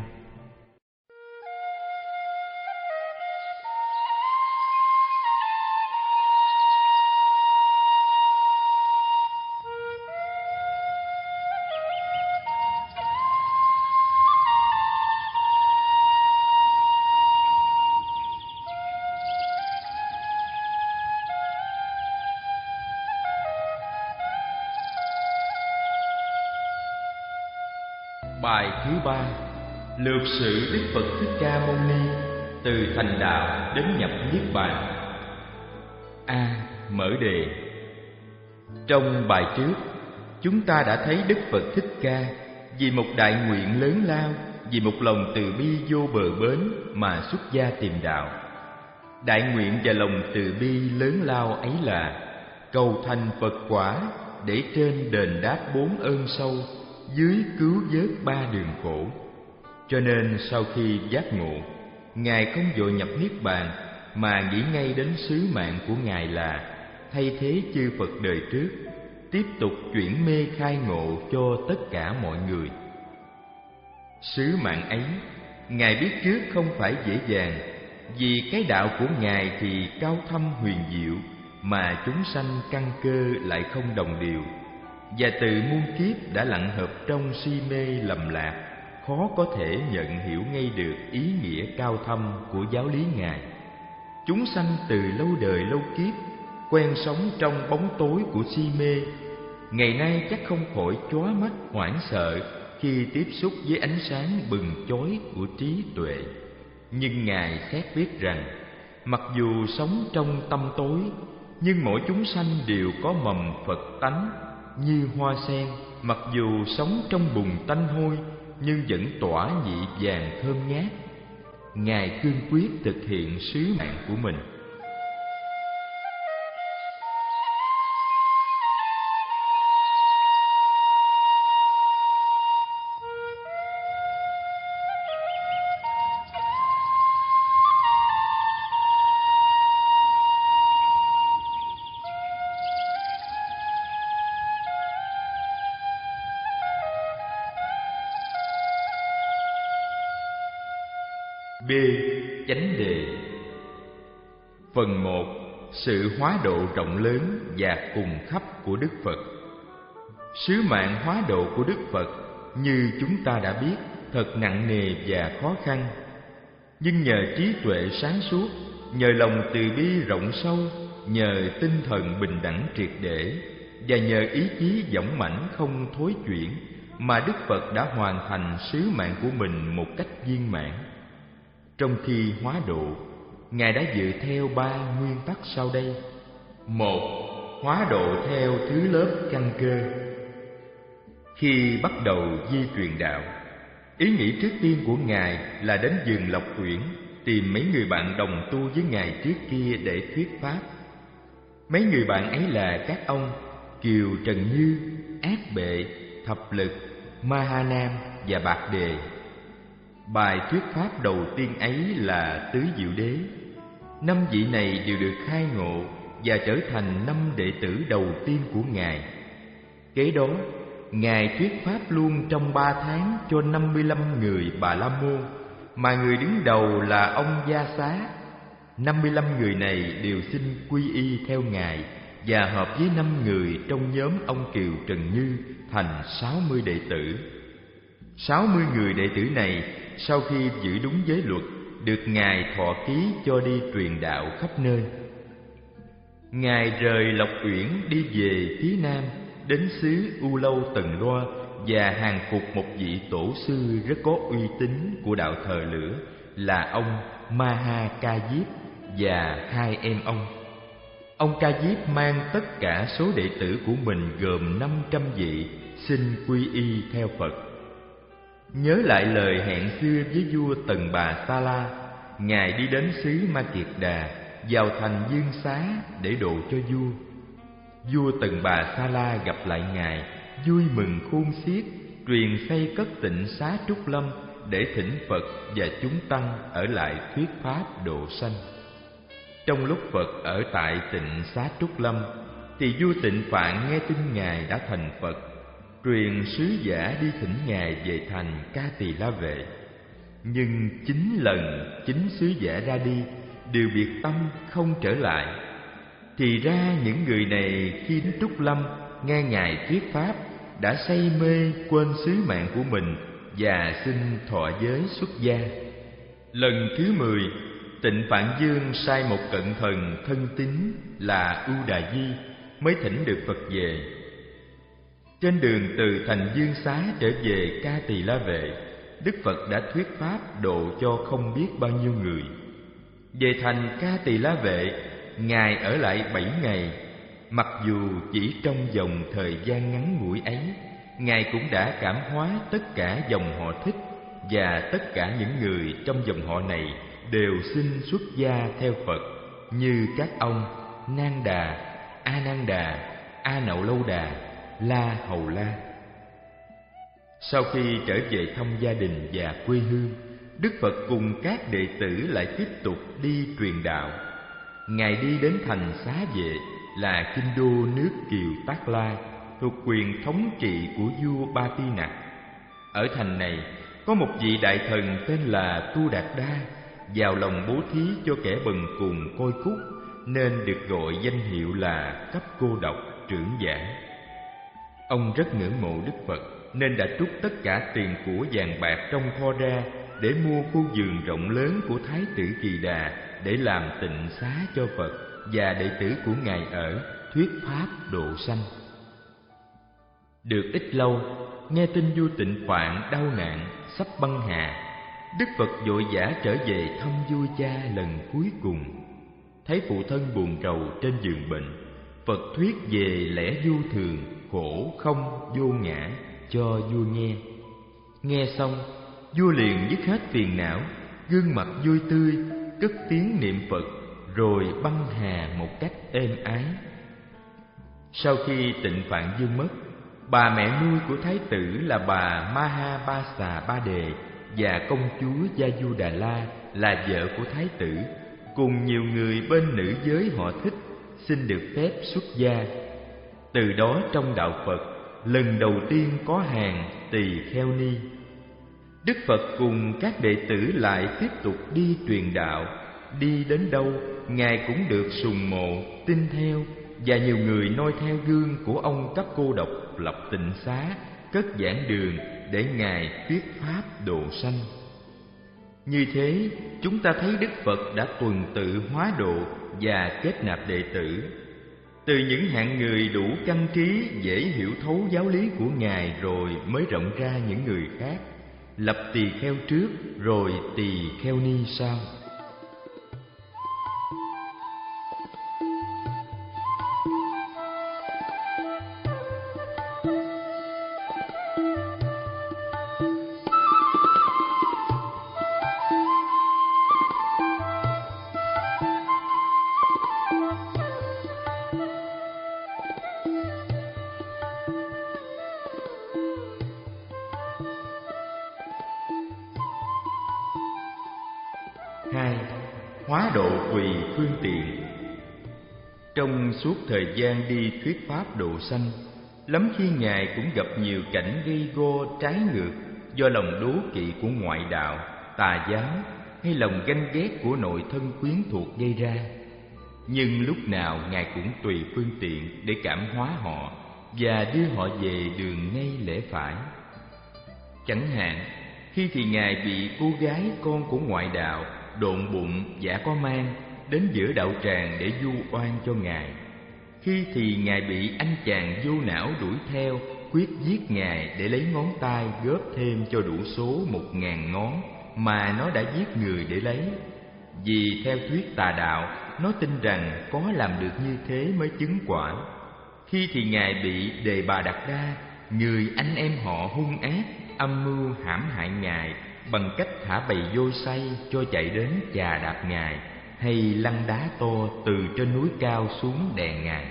Bài thứ ba. Lược sự Đức Phật Thích Ca Mâu Ni từ thành đạo đến nhập niết bàn. A. Mở đề. Trong bài trước, chúng ta đã thấy Đức Phật Thích Ca vì một đại nguyện lớn lao, vì một lòng từ bi vô bờ bến mà xuất gia tìm đạo. Đại nguyện và lòng từ bi lớn lao ấy là cầu thành Phật quả để trên đền đáp bốn ơn sâu, dưới cứu vớt ba đường khổ. Cho nên sau khi giác ngộ, Ngài không vội nhập niết bàn, mà nghĩ ngay đến sứ mạng của Ngài là thay thế chư Phật đời trước, tiếp tục chuyển mê khai ngộ cho tất cả mọi người. Sứ mạng ấy, Ngài biết trước không phải dễ dàng, vì cái đạo của Ngài thì cao thâm huyền diệu, mà chúng sanh căn cơ lại không đồng đều, và từ muôn kiếp đã lặn hợp trong si mê lầm lạc, khó có thể nhận hiểu ngay được ý nghĩa cao thâm của giáo lý Ngài. Chúng sanh từ lâu đời lâu kiếp quen sống trong bóng tối của si mê, ngày nay chắc không khỏi chóa mắt hoảng sợ khi tiếp xúc với ánh sáng bừng chói của trí tuệ. Nhưng Ngài xét biết rằng, mặc dù sống trong tăm tối, nhưng mỗi chúng sanh đều có mầm Phật tánh như hoa sen. Mặc dù sống trong bùn tanh hôi, nhưng vẫn tỏa nhị vàng thơm ngát. Ngài cương quyết thực hiện sứ mạng của mình. B. Chánh đề. Phần một. Sự hóa độ rộng lớn và cùng khắp của Đức Phật. Sứ mạng hóa độ của Đức Phật, như chúng ta đã biết, thật nặng nề và khó khăn. Nhưng nhờ trí tuệ sáng suốt, nhờ lòng từ bi rộng sâu, nhờ tinh thần bình đẳng triệt để, và nhờ ý chí dũng mãnh không thối chuyển, mà Đức Phật đã hoàn thành sứ mạng của mình một cách viên mãn. Trong khi hóa độ, Ngài đã dựa theo ba nguyên tắc sau đây. Một. Hóa độ theo thứ lớp căn cơ. Khi bắt đầu di truyền đạo, ý nghĩ trước tiên của Ngài là đến vườn Lộc Uyển, tìm mấy người bạn đồng tu với Ngài trước kia để thuyết pháp. Mấy người bạn ấy là các ông Kiều Trần Như, Ác Bệ, Thập Lực, Ma Ha Nam và Bạc Đề. Bài thuyết pháp đầu tiên ấy là Tứ Diệu Đế. Năm vị này đều được khai ngộ và trở thành năm đệ tử đầu tiên của Ngài. Kế đó, Ngài thuyết pháp luôn trong ba tháng cho năm mươi lăm người Bà La Môn, mà người đứng đầu là ông Gia Xá. năm mươi lăm người này đều xin quy y theo Ngài và hợp với năm người trong nhóm ông Kiều Trần Như thành sáu mươi đệ tử. sáu mươi người đệ tử này sau khi giữ đúng giới luật, được Ngài thọ ký cho đi truyền đạo khắp nơi. Ngài rời Lộc Uyển đi về phía nam, đến xứ U Lâu Tần Loa và hàng phục một vị tổ sư rất có uy tín của đạo thờ lửa là ông Ma Ha Ca Diếp và hai em ông. Ông Ca Diếp mang tất cả số đệ tử của mình gồm năm trăm vị xin quy y theo Phật. Nhớ lại lời hẹn xưa với vua Tần Bà Sa La, Ngài đi đến xứ Ma Kiệt Đà, vào thành Dương Xá để độ cho vua. Vua Tần Bà Sa La gặp lại Ngài, vui mừng khôn xiết, truyền xây cất Tịnh Xá Trúc Lâm để thỉnh Phật và chúng tăng ở lại thuyết pháp độ sanh. Trong lúc Phật ở tại Tịnh Xá Trúc Lâm, thì vua Tịnh Phạn nghe tin Ngài đã thành Phật, truyền sứ giả đi thỉnh Ngài về thành Ca Tỳ La Vệ. Nhưng chín lần chín sứ giả ra đi đều biệt tâm không trở lại. Thì ra những người này khi đến Trúc Lâm nghe Ngài thuyết pháp đã say mê quên sứ mạng của mình và xin thọ giới xuất gia. Lần thứ mười, Tịnh Phạn Dương sai một cận thần thân tín là Ưu Đà Di mới thỉnh được Phật về. Trên đường từ thành Dương Xá trở về Ca Tỳ La Vệ, Đức Phật đã thuyết pháp độ cho không biết bao nhiêu người. Về thành Ca Tỳ La Vệ, Ngài ở lại bảy ngày. Mặc dù chỉ trong vòng thời gian ngắn ngủi ấy, Ngài cũng đã cảm hóa tất cả dòng họ Thích, và tất cả những người trong dòng họ này đều xin xuất gia theo Phật, như các ông Nan Đà, A Nan Đà, A Nậu Lâu Đà, La Hầu La. Sau khi trở về thăm gia đình và quê hương, Đức Phật cùng các đệ tử lại tiếp tục đi truyền đạo. Ngài đi đến thành Xá Vệ là kinh đô nước Kiều Tác La, thuộc quyền thống trị của vua Ba Ti Nặc. Ở thành này có một vị đại thần tên là Tu Đạt Đa, giàu lòng bố thí cho kẻ bần cùng côi cút, nên được gọi danh hiệu là Cấp Cô Độc Trưởng Giả. Ông rất ngưỡng mộ Đức Phật nên đã trút tất cả tiền của vàng bạc trong kho ra để mua khu vườn rộng lớn của Thái tử Kỳ Đà để làm tịnh xá cho Phật và đệ tử của Ngài ở, thuyết pháp độ sanh. Được ít lâu, nghe tin vua Tịnh Phạn đau nạn sắp băng hà, Đức Phật vội vã trở về thăm vua cha lần cuối cùng. Thấy phụ thân buồn rầu trên giường bệnh, Phật thuyết về lẽ vô thường, khổ không, vô ngã cho vua nghe. Nghe xong, vua liền dứt hết phiền não, gương mặt vui tươi, cất tiếng niệm Phật, rồi băng hà một cách êm ái. Sau khi Tịnh Phạn Vương mất, bà mẹ nuôi của thái tử là bà Maha Ba Xà Ba Đề và công chúa Gia Du Đà La là vợ của thái tử, cùng nhiều người bên nữ giới họ thích, xin được phép xuất gia. Từ đó trong đạo Phật, lần đầu tiên có hàng tỳ kheo ni. Đức Phật cùng các đệ tử lại tiếp tục đi truyền đạo. Đi đến đâu, Ngài cũng được sùng mộ, tin theo, và nhiều người noi theo gương của ông Cấp Cô Độc lập tịnh xá, cất giảng đường để Ngài thuyết pháp độ sanh. Như thế, chúng ta thấy Đức Phật đã tuần tự hóa độ và kết nạp đệ tử. Từ những hạng người đủ căn trí, dễ hiểu thấu giáo lý của Ngài rồi mới rộng ra những người khác, lập tỳ kheo trước rồi tỳ kheo ni sau. Hai, hóa độ tùy phương tiện. Trong suốt thời gian đi thuyết pháp độ sanh, lắm khi Ngài cũng gặp nhiều cảnh gây go trái ngược do lòng đố kỵ của ngoại đạo, tà giáo hay lòng ganh ghét của nội thân quyến thuộc gây ra. Nhưng lúc nào Ngài cũng tùy phương tiện để cảm hóa họ và đưa họ về đường ngay lẽ phải. Chẳng hạn, khi thì Ngài bị cô gái con của ngoại đạo độn bụng giả có mang đến giữa đạo tràng để vu oan cho Ngài. Khi thì Ngài bị anh chàng vô não đuổi theo, quyết giết Ngài để lấy ngón tay góp thêm cho đủ số một ngàn ngón mà nó đã giết người để lấy. Vì theo thuyết tà đạo, nó tin rằng có làm được như thế mới chứng quả. Khi thì Ngài bị Đề Bà Đạt Đa, người anh em họ hung ác, âm mưu hãm hại Ngài bằng cách thả bầy voi say cho chạy đến chà đạp Ngài, hay lăn đá to từ trên núi cao xuống đè Ngài.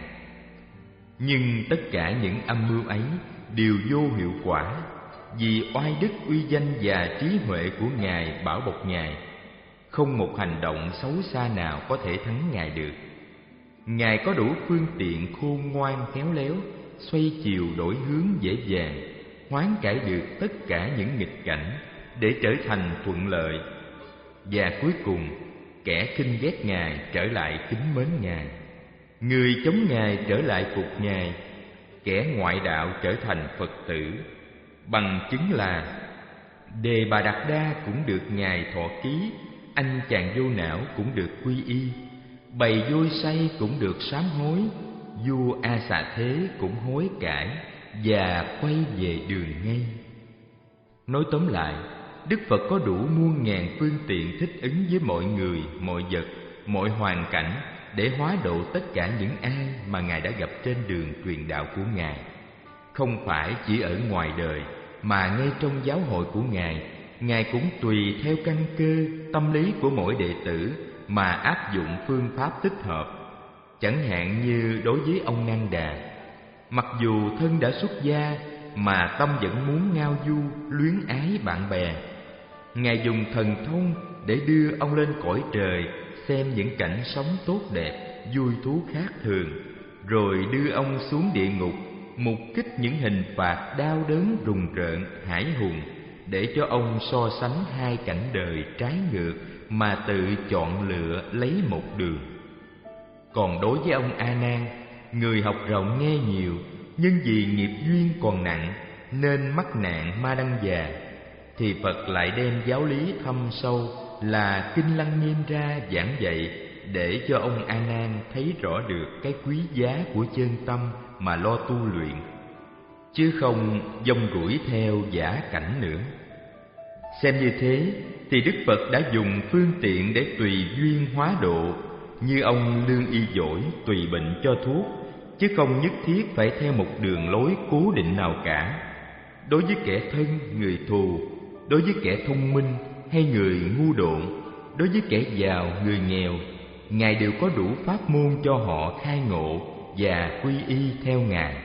Nhưng tất cả những âm mưu ấy đều vô hiệu quả, vì oai đức uy danh và trí huệ của Ngài bảo bọc Ngài. Không một hành động xấu xa nào có thể thắng Ngài được. Ngài có đủ phương tiện khôn ngoan khéo léo, xoay chiều đổi hướng dễ dàng, hoán cải được tất cả những nghịch cảnh để trở thành thuận lợi. Và cuối cùng, kẻ khinh ghét Ngài trở lại kính mến Ngài, người chống Ngài trở lại phục Ngài, kẻ ngoại đạo trở thành Phật tử. Bằng chứng là Đề Bà Đạt Đa cũng được Ngài thọ ký, anh chàng vô não cũng được quy y, bầy voi say cũng được sám hối, vua A Xà Thế cũng hối cải và quay về đường ngay. Nói tóm lại, Đức Phật có đủ muôn ngàn phương tiện thích ứng với mọi người, mọi vật, mọi hoàn cảnh để hóa độ tất cả những ai mà Ngài đã gặp trên đường truyền đạo của Ngài. Không phải chỉ ở ngoài đời, mà ngay trong giáo hội của Ngài, Ngài cũng tùy theo căn cơ, tâm lý của mỗi đệ tử mà áp dụng phương pháp thích hợp. Chẳng hạn như đối với ông Nanda, mặc dù thân đã xuất gia, mà tâm vẫn muốn ngao du luyến ái bạn bè. Ngài dùng thần thông để đưa ông lên cõi trời xem những cảnh sống tốt đẹp, vui thú khác thường, rồi đưa ông xuống địa ngục mục kích những hình phạt đau đớn rùng rợn hãi hùng, để cho ông so sánh hai cảnh đời trái ngược mà tự chọn lựa lấy một đường. Còn đối với ông A Nan, người học rộng nghe nhiều, nhưng vì nghiệp duyên còn nặng nên mắc nạn ma đăng già, thì Phật lại đem giáo lý thâm sâu là Kinh Lăng Nghiêm ra giảng dạy, để cho ông A Nan thấy rõ được cái quý giá của chân tâm mà lo tu luyện, chứ không dông rủi theo giả cảnh nữa. Xem như thế thì Đức Phật đã dùng phương tiện để tùy duyên hóa độ, như ông lương y giỏi tùy bệnh cho thuốc, chứ không nhất thiết phải theo một đường lối cố định nào cả. Đối với kẻ thân, người thù, đối với kẻ thông minh hay người ngu độn, đối với kẻ giàu, người nghèo, Ngài đều có đủ pháp môn cho họ khai ngộ và quy y theo Ngài.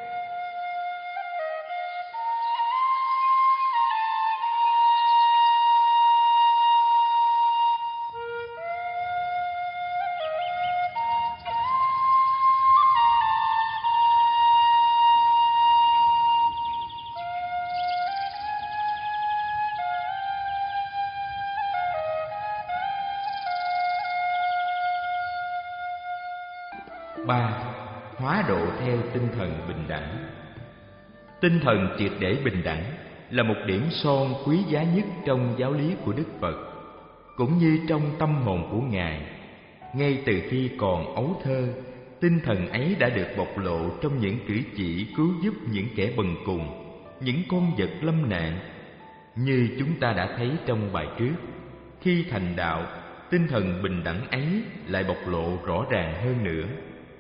Ba. Hóa độ theo tinh thần bình đẳng. Tinh thần triệt để bình đẳng là một điểm son quý giá nhất trong giáo lý của Đức Phật, cũng như trong tâm hồn của Ngài. Ngay từ khi còn ấu thơ, tinh thần ấy đã được bộc lộ trong những cử chỉ cứu giúp những kẻ bần cùng, những con vật lâm nạn. Như chúng ta đã thấy trong bài trước, khi thành đạo, tinh thần bình đẳng ấy lại bộc lộ rõ ràng hơn nữa.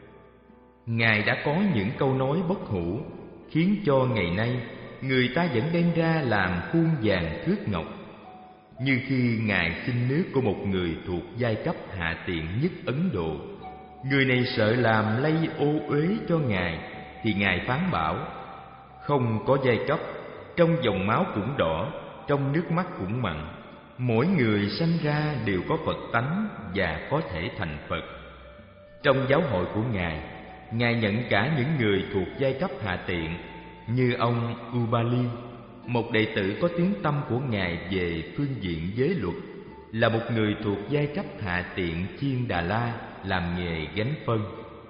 Ngài đã có những câu nói bất hủ, khiến cho ngày nay người ta vẫn đem ra làm khuôn vàng thước ngọc. Như khi Ngài xin nước của một người thuộc giai cấp hạ tiện nhất Ấn Độ, người này sợ làm lây ô uế cho Ngài, thì Ngài phán bảo: không có giai cấp, trong dòng máu cũng đỏ, trong nước mắt cũng mặn, mỗi người sanh ra đều có Phật tánh và có thể thành Phật. Trong giáo hội của Ngài, Ngài nhận cả những người thuộc giai cấp hạ tiện, như ông Ubali, một đệ tử có tiếng tăm của Ngài về phương diện giới luật, là một người thuộc giai cấp hạ tiện Chiên Đà La, làm nghề gánh phân.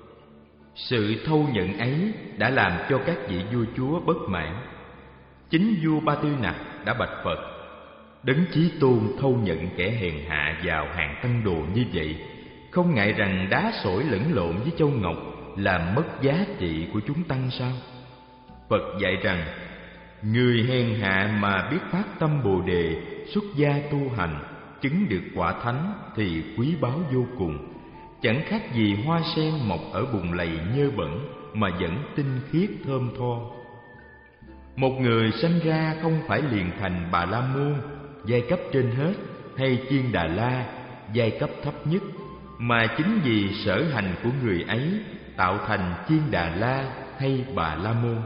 Sự thâu nhận ấy đã làm cho các vị vua chúa bất mãn. Chính vua Ba Tư Nặc đã bạch Phật: Đấng Chí Tôn thâu nhận kẻ hèn hạ vào hàng tăng đồ như vậy, không ngại rằng đá sỏi lẫn lộn với châu ngọc làm mất giá trị của chúng tăng sao? Phật dạy rằng, người hèn hạ mà biết phát tâm Bồ Đề, xuất gia tu hành, chứng được quả thánh thì quý báu vô cùng, chẳng khác gì hoa sen mọc ở bùn lầy nhơ bẩn mà vẫn tinh khiết thơm tho. Một người sanh ra không phải liền thành Bà La Môn, giai cấp trên hết, hay Chiên Đà La, giai cấp thấp nhất, mà chính vì sở hành của người ấy tạo thành Chiên Đà La hay Bà La Môn.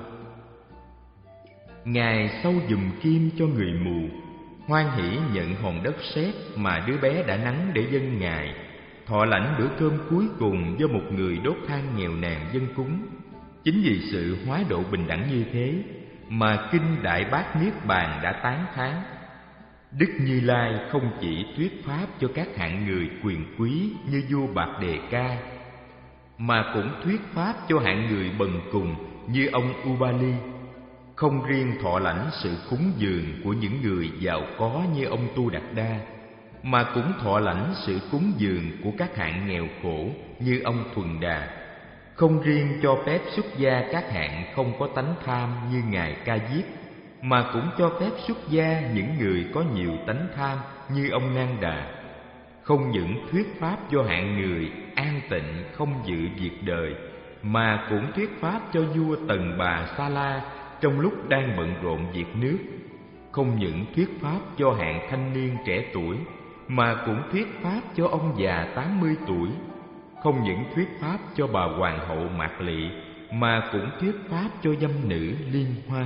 Ngài sâu dùm kim cho người mù, hoan hỷ nhận hòn đất sét mà đứa bé đã nắng để dâng Ngài, thọ lãnh bữa cơm cuối cùng do một người đốt than nghèo nàn dâng cúng. Chính vì sự hóa độ bình đẳng như thế mà Kinh Đại Bát Niết Bàn đã tán thán. Đức Như Lai không chỉ thuyết pháp cho các hạng người quyền quý như vua Bạc Đề Ca, mà cũng thuyết pháp cho hạng người bần cùng như ông Ubali. Không riêng thọ lãnh sự cúng dường của những người giàu có như ông Tu Đạt Đa, mà cũng thọ lãnh sự cúng dường của các hạng nghèo khổ như ông Thuần Đà. Không riêng cho phép xuất gia các hạng không có tánh tham như Ngài Ca Diếp, mà cũng cho phép xuất gia những người có nhiều tánh tham như ông Nan Đà. Không những thuyết pháp cho hạng người an tịnh không dự việc đời, mà cũng thuyết pháp cho vua Tần Bà Sa La trong lúc đang bận rộn việc nước. Không những thuyết pháp cho hạng thanh niên trẻ tuổi, mà cũng thuyết pháp cho ông già tám mươi tuổi. Không những thuyết pháp cho bà hoàng hậu Mạc Lị, mà cũng thuyết pháp cho dâm nữ liên hoan.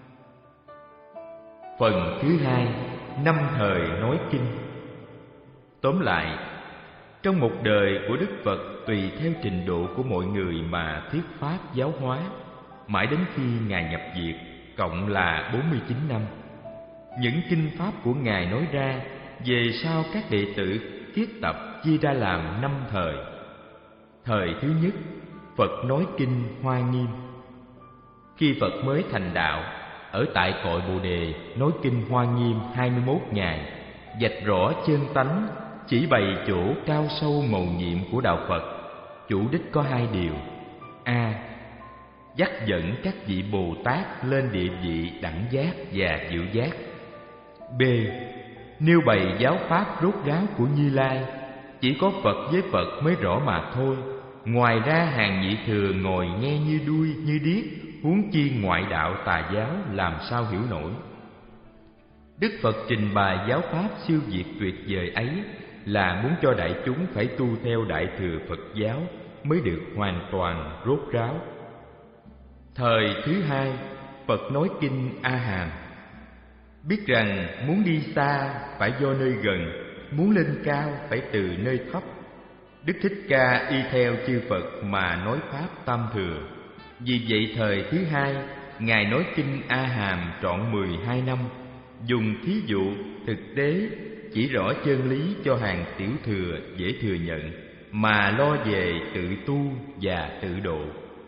Phần thứ hai, năm thời nói kinh. Tóm lại, trong một đời của Đức Phật tùy theo trình độ của mọi người mà thuyết pháp giáo hóa, mãi đến khi Ngài nhập diệt, cộng là bốn mươi chín năm. Những kinh pháp của Ngài nói ra, về sau các đệ tử thiết tập chia ra làm năm thời. Thời thứ nhất, Phật nói kinh Hoa Nghiêm. Khi Phật mới thành đạo, ở tại cội Bồ Đề nói kinh Hoa Nghiêm hai mươi mốt ngày, vạch rõ chân tánh, chỉ bày chỗ cao sâu mầu nhiệm của đạo Phật. Chủ đích có hai điều: A. Dắt dẫn các vị Bồ Tát lên địa vị đẳng giác và diệu giác. B. Nêu bày giáo pháp rốt ráo của Như Lai, chỉ có Phật với Phật mới rõ mà thôi. Ngoài ra hàng nhị thừa ngồi nghe như đuôi như điếc, huống chi ngoại đạo tà giáo làm sao hiểu nổi. Đức Phật trình bày giáo pháp siêu việt tuyệt vời ấy là muốn cho đại chúng phải tu theo Đại thừa Phật giáo mới được hoàn toàn rốt ráo. Thời thứ hai, Phật nói kinh A Hàm. Biết rằng muốn đi xa phải do nơi gần, muốn lên cao phải từ nơi thấp. Đức Thích Ca y theo chư Phật mà nói pháp tam thừa. Vì vậy thời thứ hai, Ngài nói kinh A Hàm trọn mười hai năm, dùng thí dụ thực tế chỉ rõ chân lý cho hàng tiểu thừa dễ thừa nhận, mà lo về tự tu và tự độ.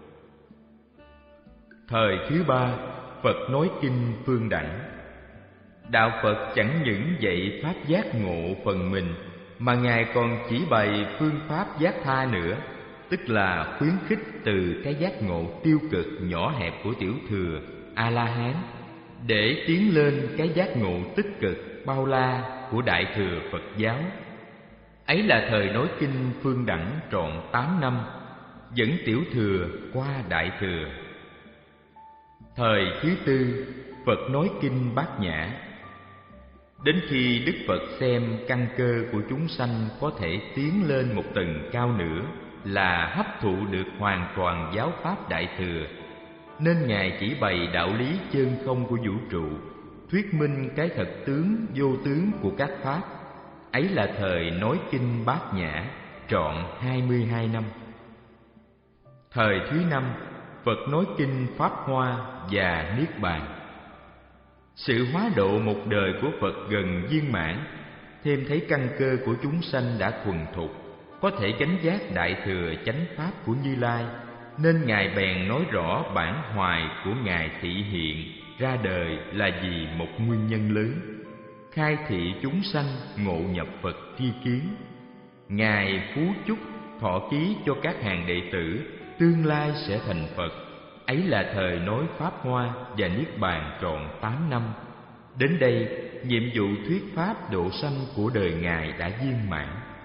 Thời thứ ba, Phật nói kinh Phương Đẳng. Đạo Phật chẳng những dạy pháp giác ngộ phần mình, mà Ngài còn chỉ bày phương pháp giác tha nữa, tức là khuyến khích từ cái giác ngộ tiêu cực nhỏ hẹp của tiểu thừa A-la-hán để tiến lên cái giác ngộ tích cực bao la của Đại thừa Phật giáo. Ấy là thời nói kinh Phương Đẳng trọn tám năm, dẫn tiểu thừa qua Đại thừa. Thời thứ tư, Phật nói kinh Bát Nhã. Đến khi Đức Phật xem căn cơ của chúng sanh có thể tiến lên một tầng cao nữa, là hấp thụ được hoàn toàn giáo pháp Đại thừa, nên Ngài chỉ bày đạo lý chân không của vũ trụ, thuyết minh cái thật tướng vô tướng của các pháp. Ấy là thời nói kinh Bát Nhã trọn hai mươi hai năm. Thời thứ năm, Phật nói kinh Pháp Hoa và Niết Bàn. Sự hóa độ một đời của Phật gần viên mãn, thêm thấy căn cơ của chúng sanh đã thuần thục, có thể chánh giác Đại thừa chánh pháp của Như Lai, nên Ngài bèn nói rõ bản hoài của Ngài thị hiện ra đời là vì một nguyên nhân lớn: khai thị chúng sanh ngộ nhập Phật tri kiến. Ngài phú chúc thọ ký cho các hàng đệ tử tương lai sẽ thành Phật. Ấy là thời nói Pháp Hoa và Niết Bàn trọn tám năm. Đến đây, nhiệm vụ thuyết pháp độ sanh của đời Ngài đã viên mãn.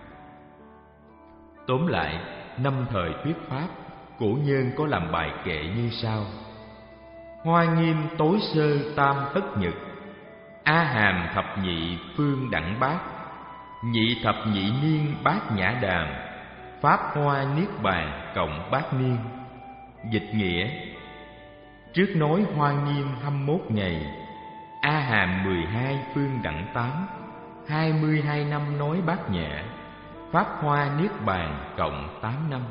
Tóm lại, năm thời thuyết pháp, cổ nhân có làm bài kệ như sau: Hoa Nghiêm tối sơ tam tất nhật, A Hàm thập nhị phương đẳng bát, nhị thập nhị niên bát nhã đàm, Pháp Hoa Niết Bàn cộng bát niên. Dịch nghĩa: trước nói Hoa Nghiêm hai mươi mốt ngày, A Hàm mười hai phương đẳng tám, hai mươi hai năm nói bát nhã, Pháp Hoa Niết Bàn cộng tám năm.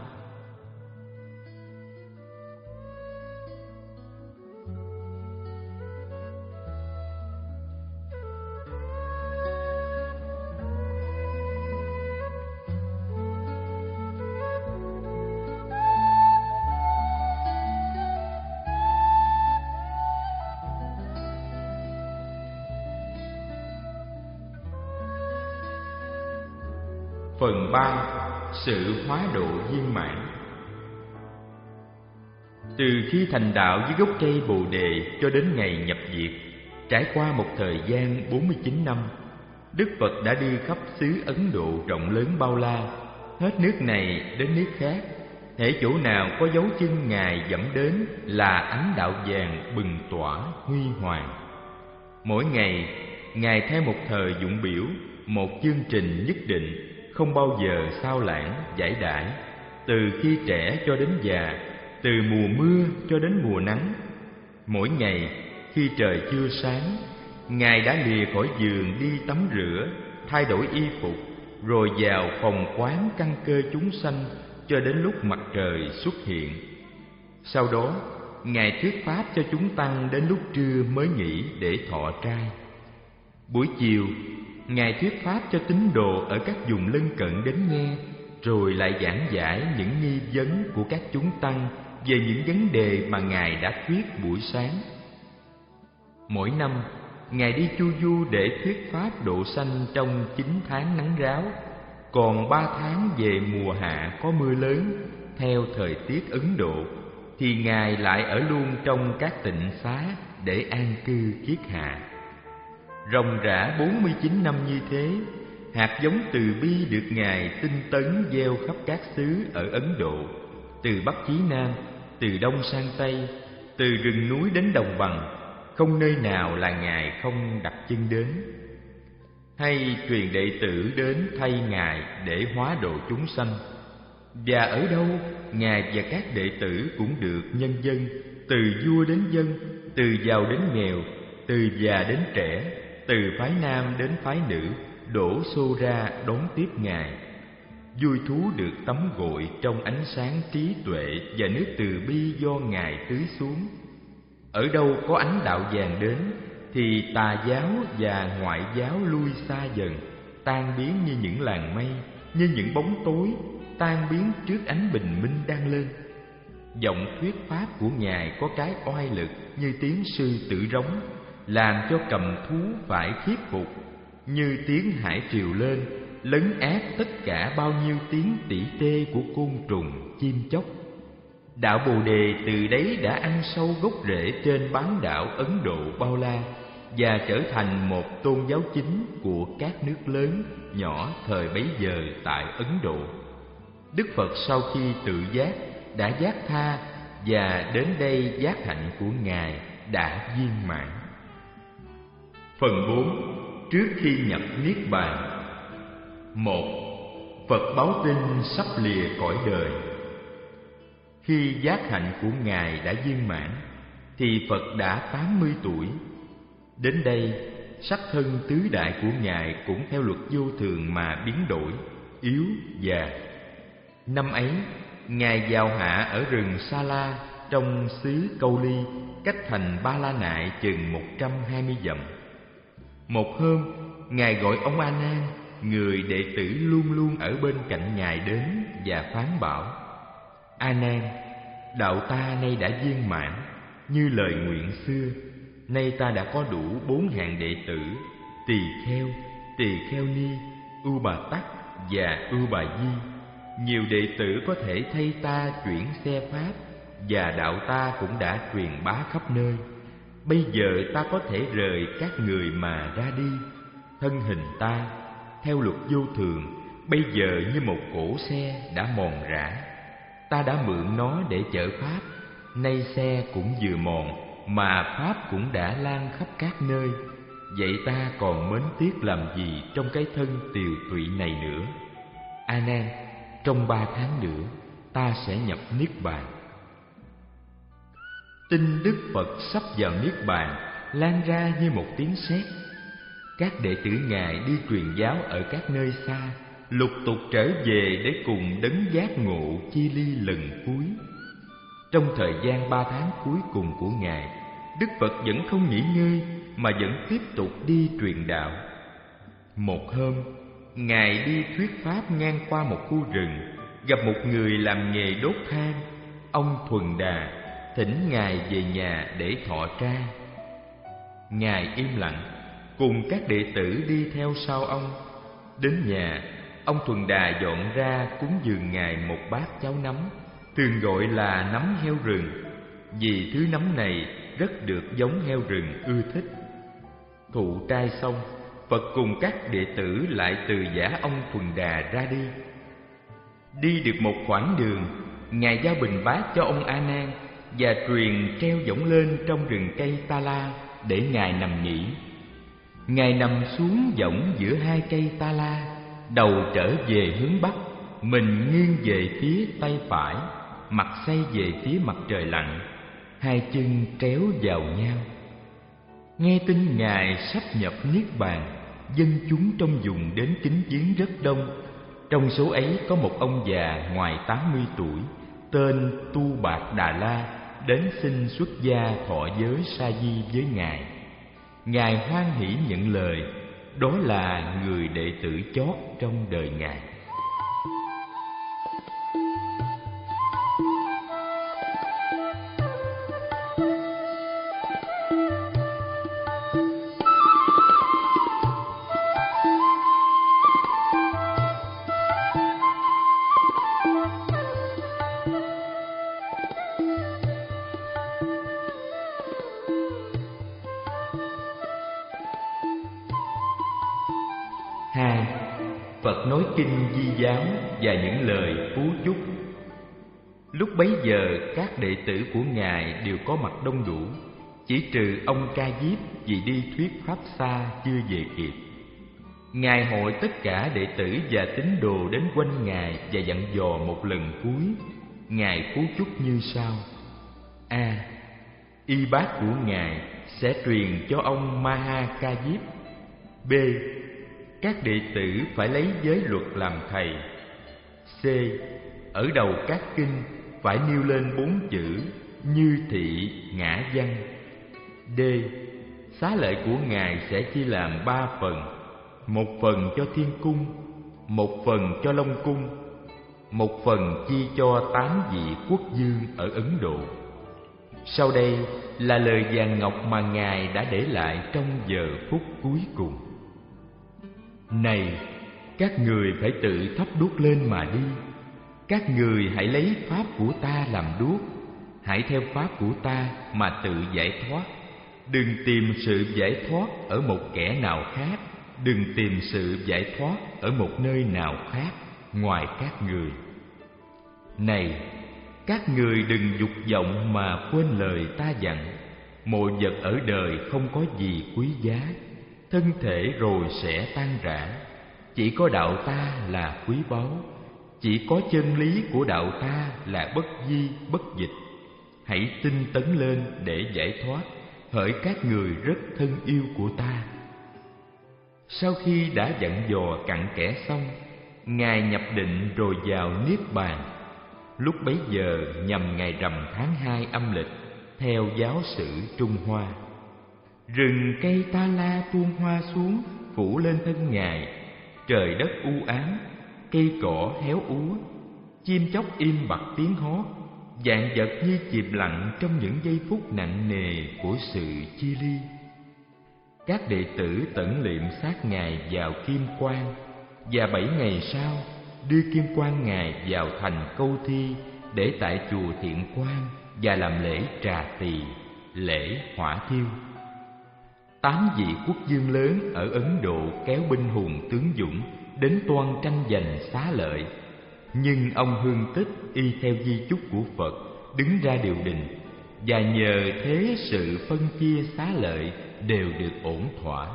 Phần ba. Sự hóa độ viên mãn. Từ khi thành đạo dưới gốc cây Bồ Đề cho đến ngày nhập diệt, trải qua một thời gian bốn mươi chín năm, Đức Phật đã đi khắp xứ Ấn Độ rộng lớn bao la, hết nước này đến nước khác. Hễ chỗ nào có dấu chân Ngài dẫm đến là ánh đạo vàng bừng tỏa huy hoàng. Mỗi ngày, Ngài theo một thời dụng biểu, một chương trình nhất định, không bao giờ sao lãng giải đãi. Từ khi trẻ cho đến già, từ mùa mưa cho đến mùa nắng. Mỗi ngày khi trời chưa sáng, Ngài đã lìa khỏi giường đi tắm rửa, thay đổi y phục, rồi vào phòng quán căn cơ chúng sanh cho đến lúc mặt trời xuất hiện. Sau đó, Ngài thuyết pháp cho chúng tăng đến lúc trưa mới nghỉ để thọ trai. Buổi chiều, Ngài thuyết pháp cho tín đồ ở các vùng lân cận đến nghe, rồi lại giảng giải những nghi vấn của các chúng tăng về những vấn đề mà Ngài đã thuyết buổi sáng. Mỗi năm, Ngài đi chu du để thuyết pháp độ sanh trong chín tháng nắng ráo, còn ba tháng về mùa hạ có mưa lớn theo thời tiết Ấn Độ, thì Ngài lại ở luôn trong các tịnh xá để an cư kiết hạ. Ròng rã bốn mươi chín năm như thế, hạt giống từ bi được Ngài tinh tấn gieo khắp các xứ ở Ấn Độ, từ Bắc chí Nam, từ Đông sang Tây, từ rừng núi đến đồng bằng, không nơi nào là Ngài không đặt chân đến. Hay truyền đệ tử đến thay Ngài để hóa độ chúng sanh. Và ở đâu, Ngài và các đệ tử cũng được nhân dân, từ vua đến dân, từ giàu đến nghèo, từ già đến trẻ, từ phái nam đến phái nữ, đổ xô ra đón tiếp Ngài, vui thú được tắm gội trong ánh sáng trí tuệ và nước từ bi do Ngài tưới xuống. Ở đâu có ánh đạo vàng đến, thì tà giáo và ngoại giáo lui xa dần, tan biến như những làn mây, như những bóng tối, tan biến trước ánh bình minh đang lên. Giọng thuyết pháp của Ngài có cái oai lực như tiếng sư tử rống, làm cho cầm thú phải khiếp phục, như tiếng hải triều lên, lấn át tất cả bao nhiêu tiếng tỉ tê của côn trùng, chim chóc. Đạo Bồ Đề từ đấy đã ăn sâu gốc rễ trên bán đảo Ấn Độ bao la và trở thành một tôn giáo chính của các nước lớn, nhỏ thời bấy giờ tại Ấn Độ. Đức Phật sau khi tự giác đã giác tha, và đến đây giác hạnh của Ngài đã viên mãn. Phần bốn. Trước khi nhập Niết Bàn. Một. Phật báo tin sắp lìa cõi đời. Khi giác hạnh của Ngài đã viên mãn, thì Phật đã tám mươi tuổi. Đến đây, sắc thân tứ đại của Ngài cũng theo luật vô thường mà biến đổi, yếu, già. Năm ấy, Ngài vào hạ ở rừng Sa La trong xứ Câu Ly, cách thành Ba La Nại chừng một trăm hai mươi dặm. Một hôm, Ngài gọi ông A Nan, người đệ tử luôn luôn ở bên cạnh Ngài đến và phán bảo: A Nan, đạo ta nay đã viên mãn, như lời nguyện xưa. Nay ta đã có đủ bốn hạng đệ tử: Tỳ Kheo, Tỳ Kheo Ni, Ưu Bà Tắc và Ưu Bà Di. Nhiều đệ tử có thể thay ta chuyển xe pháp, và đạo ta cũng đã truyền bá khắp nơi. Bây giờ ta có thể rời các người mà ra đi. Thân hình ta, theo luật vô thường, bây giờ như một cỗ xe đã mòn rã. Ta đã mượn nó để chở pháp, nay xe cũng vừa mòn, mà pháp cũng đã lan khắp các nơi. Vậy ta còn mến tiếc làm gì trong cái thân tiều tụy này nữa? A Nan, trong ba tháng nữa, ta sẽ nhập Niết Bàn. Tin Đức Phật sắp vào Niết Bàn lan ra như một tiếng sét. Các đệ tử Ngài đi truyền giáo ở các nơi xa, lục tục trở về để cùng đấng giác ngộ chia ly lần cuối. Trong thời gian ba tháng cuối cùng của Ngài, Đức Phật vẫn không nghỉ ngơi mà vẫn tiếp tục đi truyền đạo. Một hôm, Ngài đi thuyết pháp ngang qua một khu rừng, gặp một người làm nghề đốt than, ông Thuần Đà, thỉnh Ngài về nhà để thọ trai. Ngài im lặng, cùng các đệ tử đi theo sau ông. Đến nhà, ông Thuần Đà dọn ra cúng dường Ngài một bát cháo nấm, thường gọi là nấm heo rừng, vì thứ nấm này rất được giống heo rừng ưa thích. Thụ trai xong, Phật cùng các đệ tử lại từ giã ông Thuần Đà ra đi. Đi được một khoảng đường, Ngài giao bình bát cho ông A Nan và truyền treo võng lên trong rừng cây Ta La để Ngài nằm nghỉ. Ngài nằm xuống võng giữa hai cây Ta La, đầu trở về hướng bắc, mình nghiêng về phía tay phải, mặt xoay về phía mặt trời lặn, hai chân tréo vào nhau. Nghe tin Ngài sắp nhập niết bàn, dân chúng trong vùng đến kính viếng rất đông. Trong số ấy có một ông già ngoài tám mươi tuổi, tên Tu Bạt Đà La, đến xin xuất gia thọ giới sa di với Ngài. Ngài hoan hỷ nhận lời, đó là người đệ tử chót trong đời Ngài. Hai, Phật nói kinh Di giáo và những lời phú chúc. Lúc bấy giờ các đệ tử của Ngài đều có mặt đông đủ, chỉ trừ ông Ca Diếp vì đi thuyết pháp xa chưa về kịp. Ngài hội tất cả đệ tử và tín đồ đến quanh Ngài và dặn dò một lần cuối. Ngài phú chúc như sau: A. Y bát của Ngài sẽ truyền cho ông Maha Ca Diếp. B. Các đệ tử phải lấy giới luật làm thầy. C. Ở đầu các kinh phải nêu lên bốn chữ như thị ngã văn. D. Xá lợi của Ngài sẽ chia làm ba phần: một phần cho thiên cung, một phần cho long cung, một phần chia cho tám vị quốc vương ở Ấn Độ. Sau đây là lời vàng ngọc mà Ngài đã để lại trong giờ phút cuối cùng. Này, các người phải tự thắp đuốc lên mà đi. Các người hãy lấy pháp của ta làm đuốc, hãy theo pháp của ta mà tự giải thoát. Đừng tìm sự giải thoát ở một kẻ nào khác, đừng tìm sự giải thoát ở một nơi nào khác ngoài các người. Này, các người đừng dục vọng mà quên lời ta dặn. Mọi vật ở đời không có gì quý giá, thân thể rồi sẽ tan rã. Chỉ có đạo ta là quý báu, chỉ có chân lý của đạo ta là bất di bất dịch. Hãy tinh tấn lên để giải thoát, hỡi các người rất thân yêu của ta. Sau khi đã dặn dò cặn kẽ xong, Ngài nhập định rồi vào niết bàn. Lúc bấy giờ nhằm ngày rằm tháng hai âm lịch theo giáo sử Trung Hoa. Rừng cây ta la tuôn hoa xuống phủ lên thân Ngài. Trời đất u ám, cây cỏ héo úa, chim chóc im bặt tiếng hót, vạn vật như chìm lặng trong những giây phút nặng nề của sự chia ly. Các đệ tử tẩn liệm xác Ngài vào kim quan, và bảy ngày sau đưa kim quan Ngài vào thành Câu Thi để tại chùa Thiện Quan và làm lễ trà tỳ, lễ hỏa thiêu. Tám vị quốc vương lớn ở Ấn Độ kéo binh hùng tướng dũng đến toan tranh giành xá lợi, nhưng ông Hương Tích y theo di chúc của Phật đứng ra điều đình, và nhờ thế sự phân chia xá lợi đều được ổn thỏa.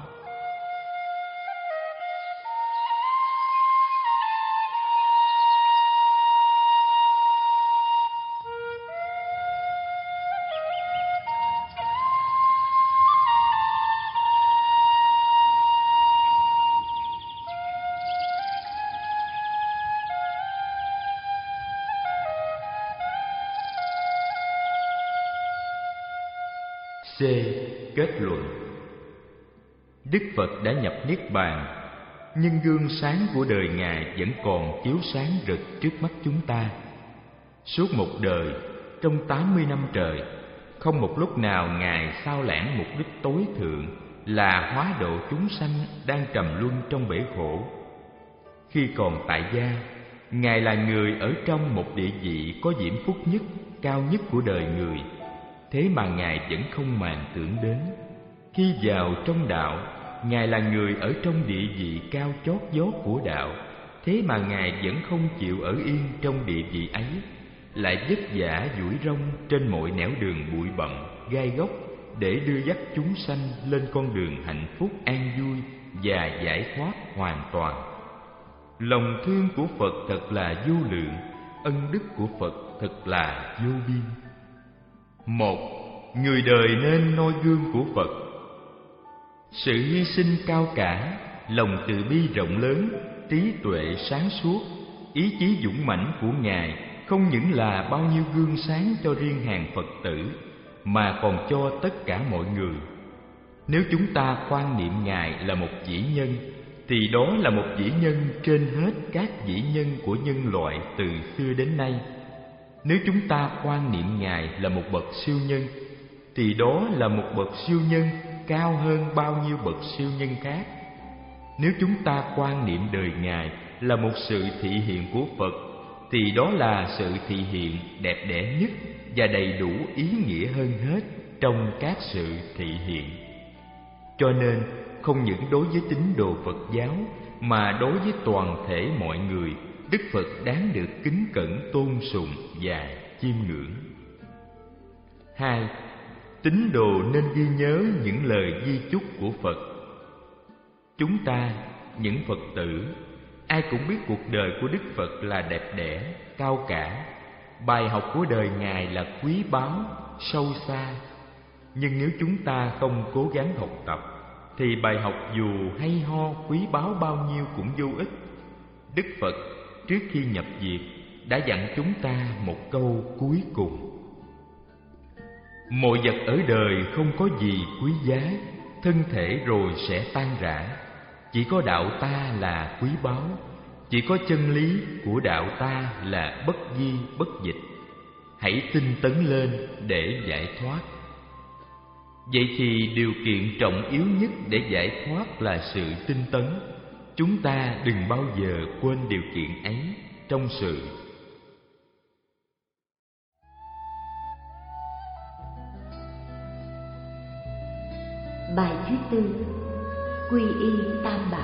C. Kết luận. Đức Phật đã nhập Niết Bàn, nhưng gương sáng của đời Ngài vẫn còn chiếu sáng rực trước mắt chúng ta. Suốt một đời, trong tám mươi năm trời, không một lúc nào Ngài sao lãng mục đích tối thượng là hóa độ chúng sanh đang trầm luân trong bể khổ. Khi còn tại gia, Ngài là người ở trong một địa vị có diễm phúc nhất, cao nhất của đời người. Thế mà Ngài vẫn không màng tưởng đến. Khi vào trong đạo, Ngài là người ở trong địa vị cao chót vót của đạo. Thế mà Ngài vẫn không chịu ở yên trong địa vị ấy, lại vất vả duỗi rong trên mọi nẻo đường bụi bặm, gai góc để đưa dắt chúng sanh lên con đường hạnh phúc an vui và giải thoát hoàn toàn. Lòng thương của Phật thật là vô lượng, ân đức của Phật thật là vô biên. Một, người đời nên noi gương của Phật. Sự hy sinh cao cả, lòng từ bi rộng lớn, trí tuệ sáng suốt, ý chí dũng mãnh của Ngài không những là bao nhiêu gương sáng cho riêng hàng Phật tử, mà còn cho tất cả mọi người. Nếu chúng ta quan niệm Ngài là một vĩ nhân, thì đó là một vĩ nhân trên hết các vĩ nhân của nhân loại từ xưa đến nay. Nếu chúng ta quan niệm Ngài là một bậc siêu nhân, thì đó là một bậc siêu nhân cao hơn bao nhiêu bậc siêu nhân khác. Nếu chúng ta quan niệm đời Ngài là một sự thị hiện của Phật, thì đó là sự thị hiện đẹp đẽ nhất và đầy đủ ý nghĩa hơn hết trong các sự thị hiện. Cho nên, không những đối với tín đồ Phật giáo, mà đối với toàn thể mọi người, Đức Phật đáng được kính cẩn tôn sùng và chiêm ngưỡng. Hai, tín đồ nên ghi nhớ những lời di chúc của Phật. Chúng ta, những Phật tử, ai cũng biết cuộc đời của Đức Phật là đẹp đẽ, cao cả. Bài học của đời Ngài là quý báu, sâu xa. Nhưng nếu chúng ta không cố gắng học tập, thì bài học dù hay ho, quý báu bao nhiêu cũng vô ích. Đức Phật trước khi nhập diệt đã dặn chúng ta một câu cuối cùng: mọi vật ở đời không có gì quý giá, thân thể rồi sẽ tan rã. Chỉ có đạo ta là quý báu, chỉ có chân lý của đạo ta là bất di bất dịch. Hãy tinh tấn lên để giải thoát. Vậy thì điều kiện trọng yếu nhất để giải thoát là sự tinh tấn. Chúng ta đừng bao giờ quên điều kiện ấy trong sự Bài thứ tư: Quy y Tam Bảo.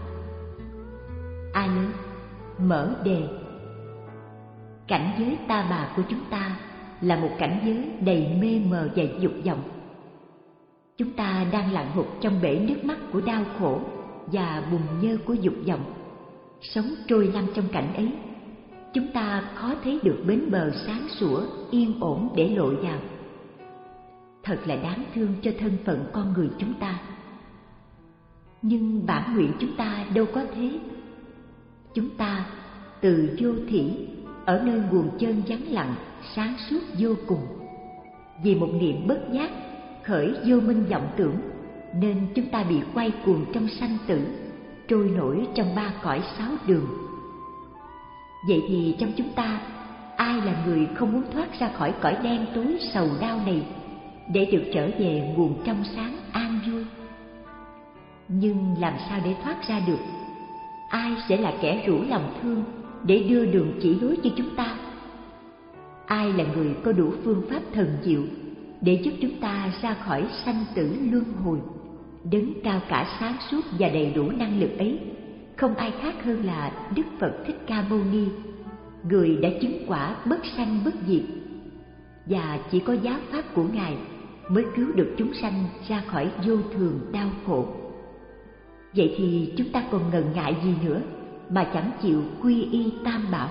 A lớn, mở đề. Cảnh giới ta bà của chúng ta là một cảnh giới đầy mê mờ và dục vọng. Chúng ta đang lặn hụt trong bể nước mắt của đau khổ và bùn nhơ của dục vọng, sống trôi lăn trong cảnh ấy. Chúng ta khó thấy được bến bờ sáng sủa, yên ổn để lội vào. Thật là đáng thương cho thân phận con người chúng ta. Nhưng bản nguyện chúng ta đâu có thế. Chúng ta từ vô thỉ, ở nơi nguồn chân vắng lặng, sáng suốt vô cùng. Vì một niệm bất giác khởi vô minh vọng tưởng, nên chúng ta bị quay cuồng trong sanh tử, trôi nổi trong ba cõi sáu đường. Vậy thì trong chúng ta, ai là người không muốn thoát ra khỏi cõi đen tối sầu đau này, để được trở về nguồn trong sáng an vui? Nhưng làm sao để thoát ra được? Ai sẽ là kẻ rủ lòng thương để đưa đường chỉ lối cho chúng ta? Ai là người có đủ phương pháp thần diệu để giúp chúng ta ra khỏi sanh tử luân hồi? Đấng cao cả sáng suốt và đầy đủ năng lực ấy không ai khác hơn là Đức Phật Thích Ca Mâu Ni, người đã chứng quả bất sanh bất diệt. Và chỉ có giáo pháp của Ngài mới cứu được chúng sanh ra khỏi vô thường đau khổ. Vậy thì chúng ta còn ngần ngại gì nữa mà chẳng chịu quy y Tam Bảo?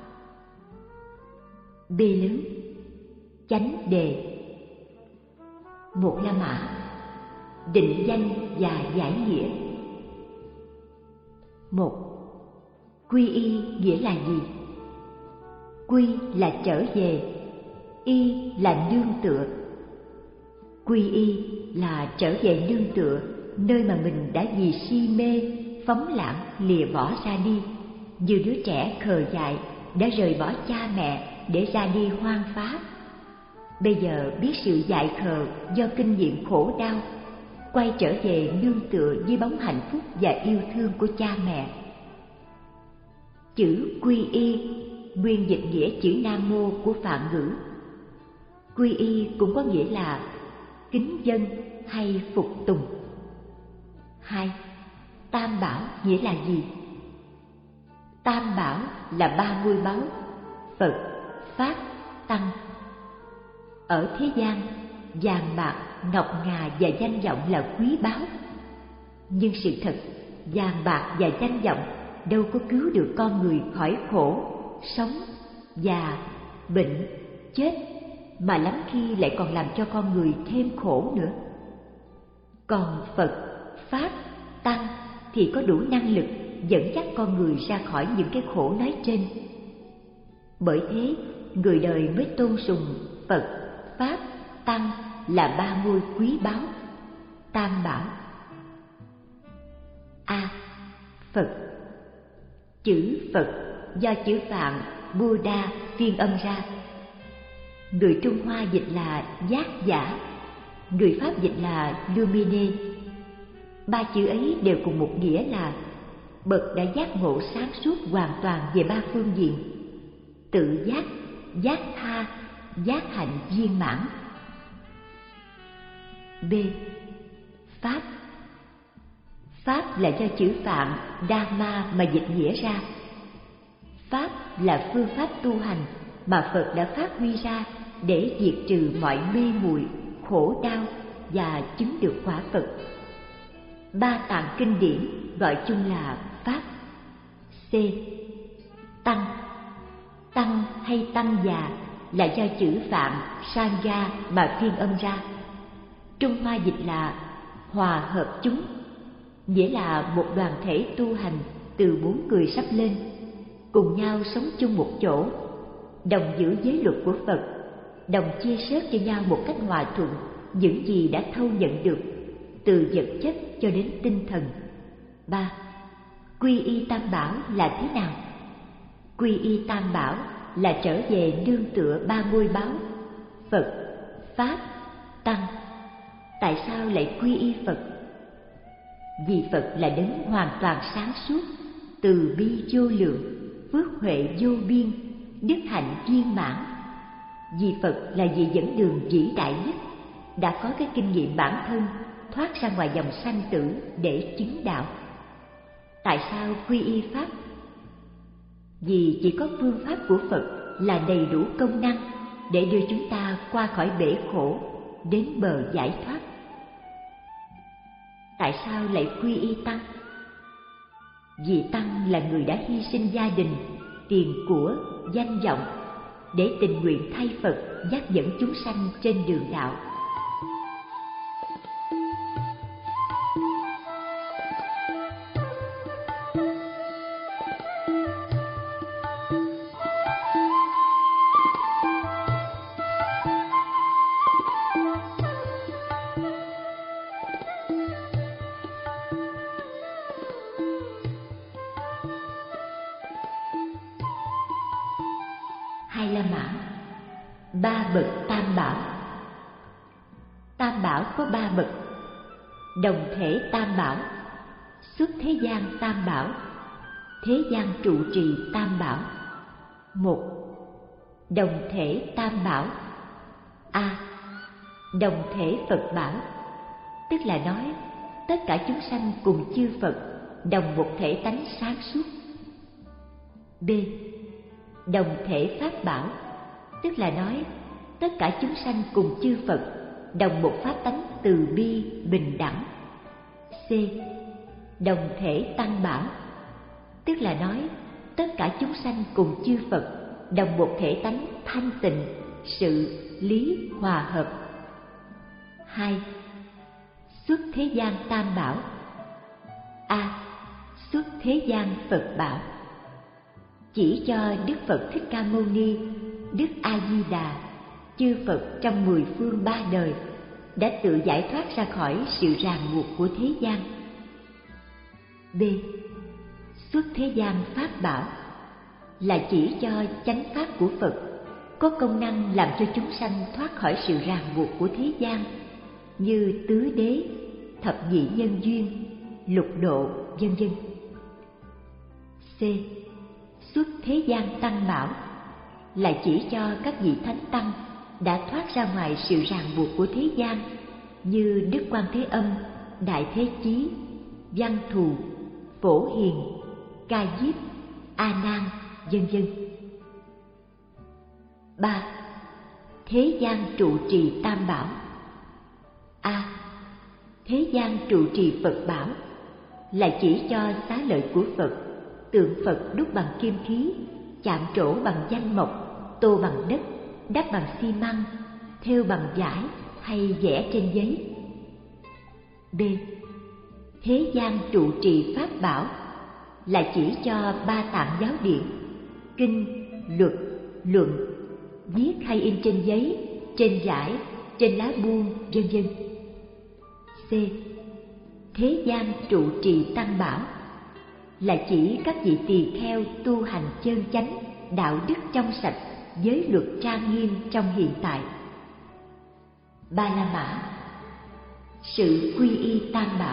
B lớn, chánh đề. Một La Mã, định danh và giải nghĩa. Một, quy y nghĩa là gì? Quy là trở về, y là nương tựa. Quy y là trở về nương tựa, nơi mà mình đã vì si mê, phóng lãng lìa bỏ ra đi, như đứa trẻ khờ dại đã rời bỏ cha mẹ để ra đi hoang phá. Bây giờ biết sự dại khờ do kinh nghiệm khổ đau, quay trở về nương tựa dưới bóng hạnh phúc và yêu thương của cha mẹ. Chữ quy y nguyên dịch nghĩa chữ Nam Mô của Phạn ngữ. Quy y cũng có nghĩa là kính dân hay phục tùng. Hai, Tam Bảo nghĩa là gì? Tam Bảo là ba ngôi báu: Phật, Pháp, Tăng. Ở thế gian, vàng bạc, ngọc ngà và danh vọng là quý báu. Nhưng sự thật, vàng bạc và danh vọng đâu có cứu được con người khỏi khổ, sống, già, bệnh, chết, mà lắm khi lại còn làm cho con người thêm khổ nữa. Còn Phật, Pháp, Tăng thì có đủ năng lực dẫn dắt con người ra khỏi những cái khổ nói trên. Bởi thế, người đời mới tôn sùng Phật, Pháp, Tăng là ba ngôi quý báu, Tam Bảo. A. Phật. Chữ Phật do chữ Phạn Buddha phiên âm ra. Người Trung Hoa dịch là giác giả, người Pháp dịch là lumine. Ba chữ ấy đều cùng một nghĩa là bậc đã giác ngộ sáng suốt hoàn toàn về ba phương diện: tự giác, giác tha, giác hạnh viên mãn. B. Pháp. Pháp là do chữ Phạn Dhamma mà dịch nghĩa ra. Pháp là phương pháp tu hành mà Phật đã phát huy ra để diệt trừ mọi mê muội, khổ đau và chứng được quả Phật. Ba tạng kinh điển gọi chung là Pháp. C. Tăng. Tăng hay tăng già là do chữ Phạn Sangha mà phiên âm ra. Trung Hoa dịch là hòa hợp chúng, nghĩa là một đoàn thể tu hành từ bốn người sắp lên, cùng nhau sống chung một chỗ, đồng giữ giới luật của Phật, đồng chia sớt cho nhau một cách hòa thuận những gì đã thâu nhận được, từ vật chất cho đến tinh thần. Ba. Quy y Tam Bảo là thế nào? Quy y Tam Bảo là trở về nương tựa ba ngôi báu Phật, Pháp, Tăng. Tại sao lại quy y Phật? Vì Phật là đấng hoàn toàn sáng suốt, từ bi vô lượng, phước huệ vô biên, đức hạnh viên mãn. Vì Phật là vị dẫn đường vĩ đại nhất, đã có cái kinh nghiệm bản thân thoát ra ngoài dòng sanh tử để chứng đạo. Tại sao quy y Pháp? Vì chỉ có phương pháp của Phật là đầy đủ công năng để đưa chúng ta qua khỏi bể khổ, đến bờ giải thoát. Tại sao lại quy y Tăng? Vì Tăng là người đã hy sinh gia đình, tiền của, danh vọng để tình nguyện thay Phật dắt dẫn chúng sanh trên đường đạo. Hai La Mã. Ba bậc Tam Bảo. Tam Bảo có ba bậc: đồng thể Tam Bảo, xuất thế gian Tam Bảo, thế gian trụ trì Tam Bảo. Một. Đồng thể Tam Bảo. A. Đồng thể Phật Bảo, tức là nói tất cả chúng sanh cùng chư Phật đồng một thể tánh sáng suốt. B. Đồng thể Pháp Bảo, tức là nói tất cả chúng sanh cùng chư Phật đồng một pháp tánh từ bi bình đẳng. C. Đồng thể Tăng Bảo, tức là nói tất cả chúng sanh cùng chư Phật đồng một thể tánh thanh tịnh, sự lý hòa hợp. Hai. Xuất thế gian Tam Bảo. A. Xuất thế gian Phật Bảo, chỉ cho Đức Phật Thích Ca Mâu Ni, Đức A Di Đà, chư Phật trong mười phương ba đời đã tự giải thoát ra khỏi sự ràng buộc của thế gian. B. Xuất thế gian Pháp Bảo là chỉ cho chánh pháp của Phật có công năng làm cho chúng sanh thoát khỏi sự ràng buộc của thế gian, như tứ đế, thập nhị nhân duyên, lục độ, vân vân. C. Xuất thế gian Tăng Bảo là chỉ cho các vị thánh tăng đã thoát ra ngoài sự ràng buộc của thế gian, như Đức Quan Thế Âm, Đại Thế Chí, Văn Thù, Phổ Hiền, Ca Diếp, A Nan, vân vân. Ba. Thế gian trụ trì Tam Bảo. A. Thế gian trụ trì Phật Bảo là chỉ cho xá lợi của Phật, tượng Phật đúc bằng kim khí, chạm trổ bằng danh mộc, tô bằng đất, đắp bằng xi măng, thêu bằng vải hay vẽ trên giấy. B. Thế gian trụ trì pháp bảo là chỉ cho ba tạng giáo điển, kinh, luật, luận, viết hay in trên giấy, trên vải, trên lá buông, vân vân. C. Thế gian trụ trì tăng bảo là chỉ các vị tỳ kheo tu hành chân chánh, đạo đức trong sạch, giới luật trang nghiêm trong hiện tại. Ba La Mã. Sự quy y tam bảo.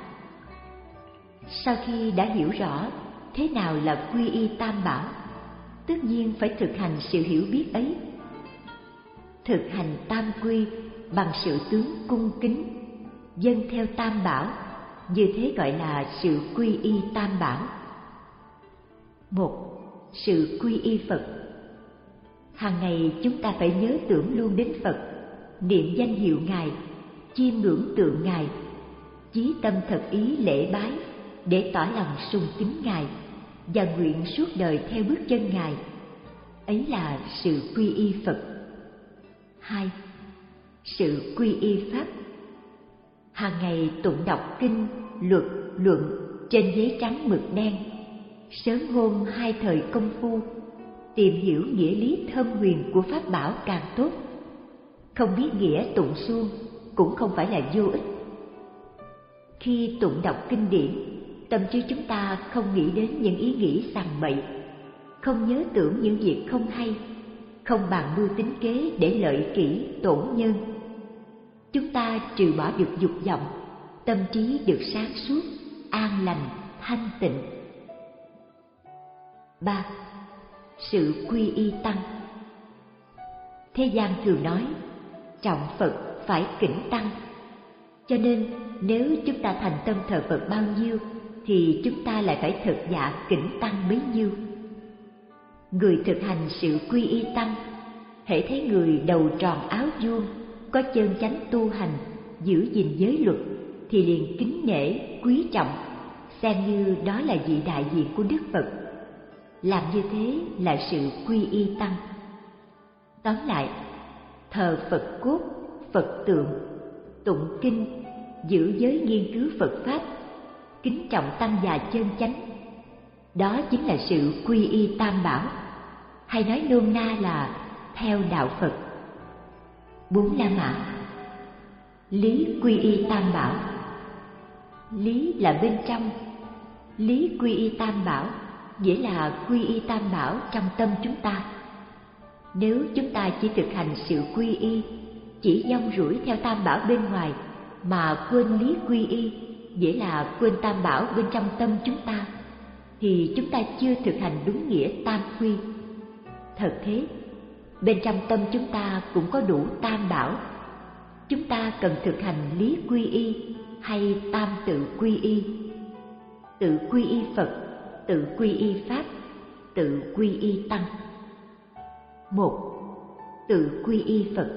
Sau khi đã hiểu rõ thế nào là quy y tam bảo, tất nhiên phải thực hành sự hiểu biết ấy. Thực hành tam quy bằng sự tướng cung kính, dâng theo tam bảo, như thế gọi là sự quy y tam bảo. Một. Sự quy y Phật. Hàng ngày chúng ta phải nhớ tưởng luôn đến Phật, niệm danh hiệu Ngài, chiêm ngưỡng tượng Ngài, chí tâm thật ý lễ bái để tỏ lòng sùng kính Ngài và nguyện suốt đời theo bước chân Ngài. Ấy là sự quy y Phật. Hai. Sự quy y Pháp. Hàng ngày tụng đọc kinh, luật, luận trên giấy trắng mực đen, sớm hôm hai thời công phu, tìm hiểu nghĩa lý thâm huyền của pháp bảo càng tốt. Không biết nghĩa tụng suông cũng không phải là vô ích. Khi tụng đọc kinh điển, tâm trí chúng ta không nghĩ đến những ý nghĩ sằng bậy, không nhớ tưởng những việc không hay, không bàn mưu tính kế để lợi kỷ tổn nhân. Chúng ta trừ bỏ được dục vọng, tâm trí được sáng suốt, an lành, thanh tịnh. Ba. Sự quy y tăng. Thế gian thường nói trọng Phật phải kính tăng, cho nên nếu chúng ta thành tâm thờ Phật bao nhiêu thì chúng ta lại phải thực dạ kính tăng bấy nhiêu. Người thực hành sự quy y tăng, hễ thấy người đầu tròn áo vuông, có chân chánh tu hành, giữ gìn giới luật thì liền kính nể, quý trọng, xem như đó là vị đại diện của Đức Phật. Làm như thế là sự quy y tăng. Tóm lại, thờ Phật cốt, Phật tượng, tụng kinh, giữ giới nghiên cứu Phật Pháp, kính trọng tăng già chân chánh, đó chính là sự quy y tam bảo, hay nói nôm na là theo đạo Phật. Bốn La Mã. Lý quy y tam bảo. Lý là bên trong, lý quy y tam bảo nghĩa là quy y tam bảo trong tâm chúng ta. Nếu chúng ta chỉ thực hành sự quy y, chỉ dông rủi theo tam bảo bên ngoài mà quên lý quy y, nghĩa là quên tam bảo bên trong tâm chúng ta, thì chúng ta chưa thực hành đúng nghĩa tam quy. Thật thế, bên trong tâm chúng ta cũng có đủ tam bảo. Chúng ta cần thực hành lý quy y hay tam tự quy y. Tự quy y Phật, tự quy y Pháp, tự quy y Tăng. Một. Tự quy y Phật.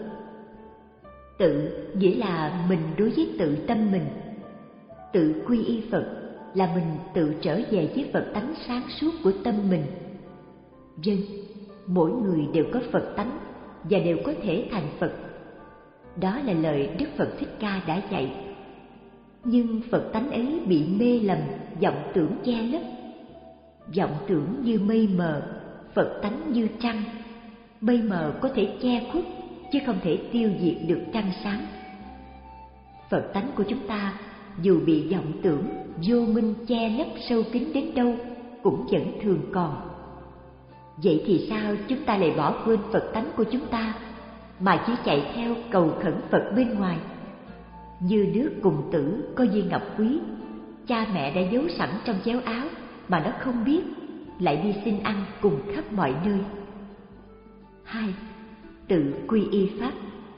Tự nghĩa là mình đối với tự tâm mình. Tự quy y Phật là mình tự trở về với Phật tánh sáng suốt của tâm mình. Vâng, mỗi người đều có Phật tánh và đều có thể thành Phật. Đó là lời Đức Phật Thích Ca đã dạy. Nhưng Phật tánh ấy bị mê lầm, vọng tưởng che lấp. Vọng tưởng như mây mờ, Phật tánh như trăng. Mây mờ có thể che khuất, chứ không thể tiêu diệt được trăng sáng. Phật tánh của chúng ta dù bị vọng tưởng, vô minh che lấp sâu kín đến đâu cũng vẫn thường còn. Vậy thì sao chúng ta lại bỏ quên Phật tánh của chúng ta mà chỉ chạy theo cầu khẩn Phật bên ngoài? Như nước cùng tử có viên ngọc quý, cha mẹ đã giấu sẵn trong chéo áo mà nó không biết, lại đi xin ăn cùng khắp mọi nơi. Hai. Tự quy y Pháp.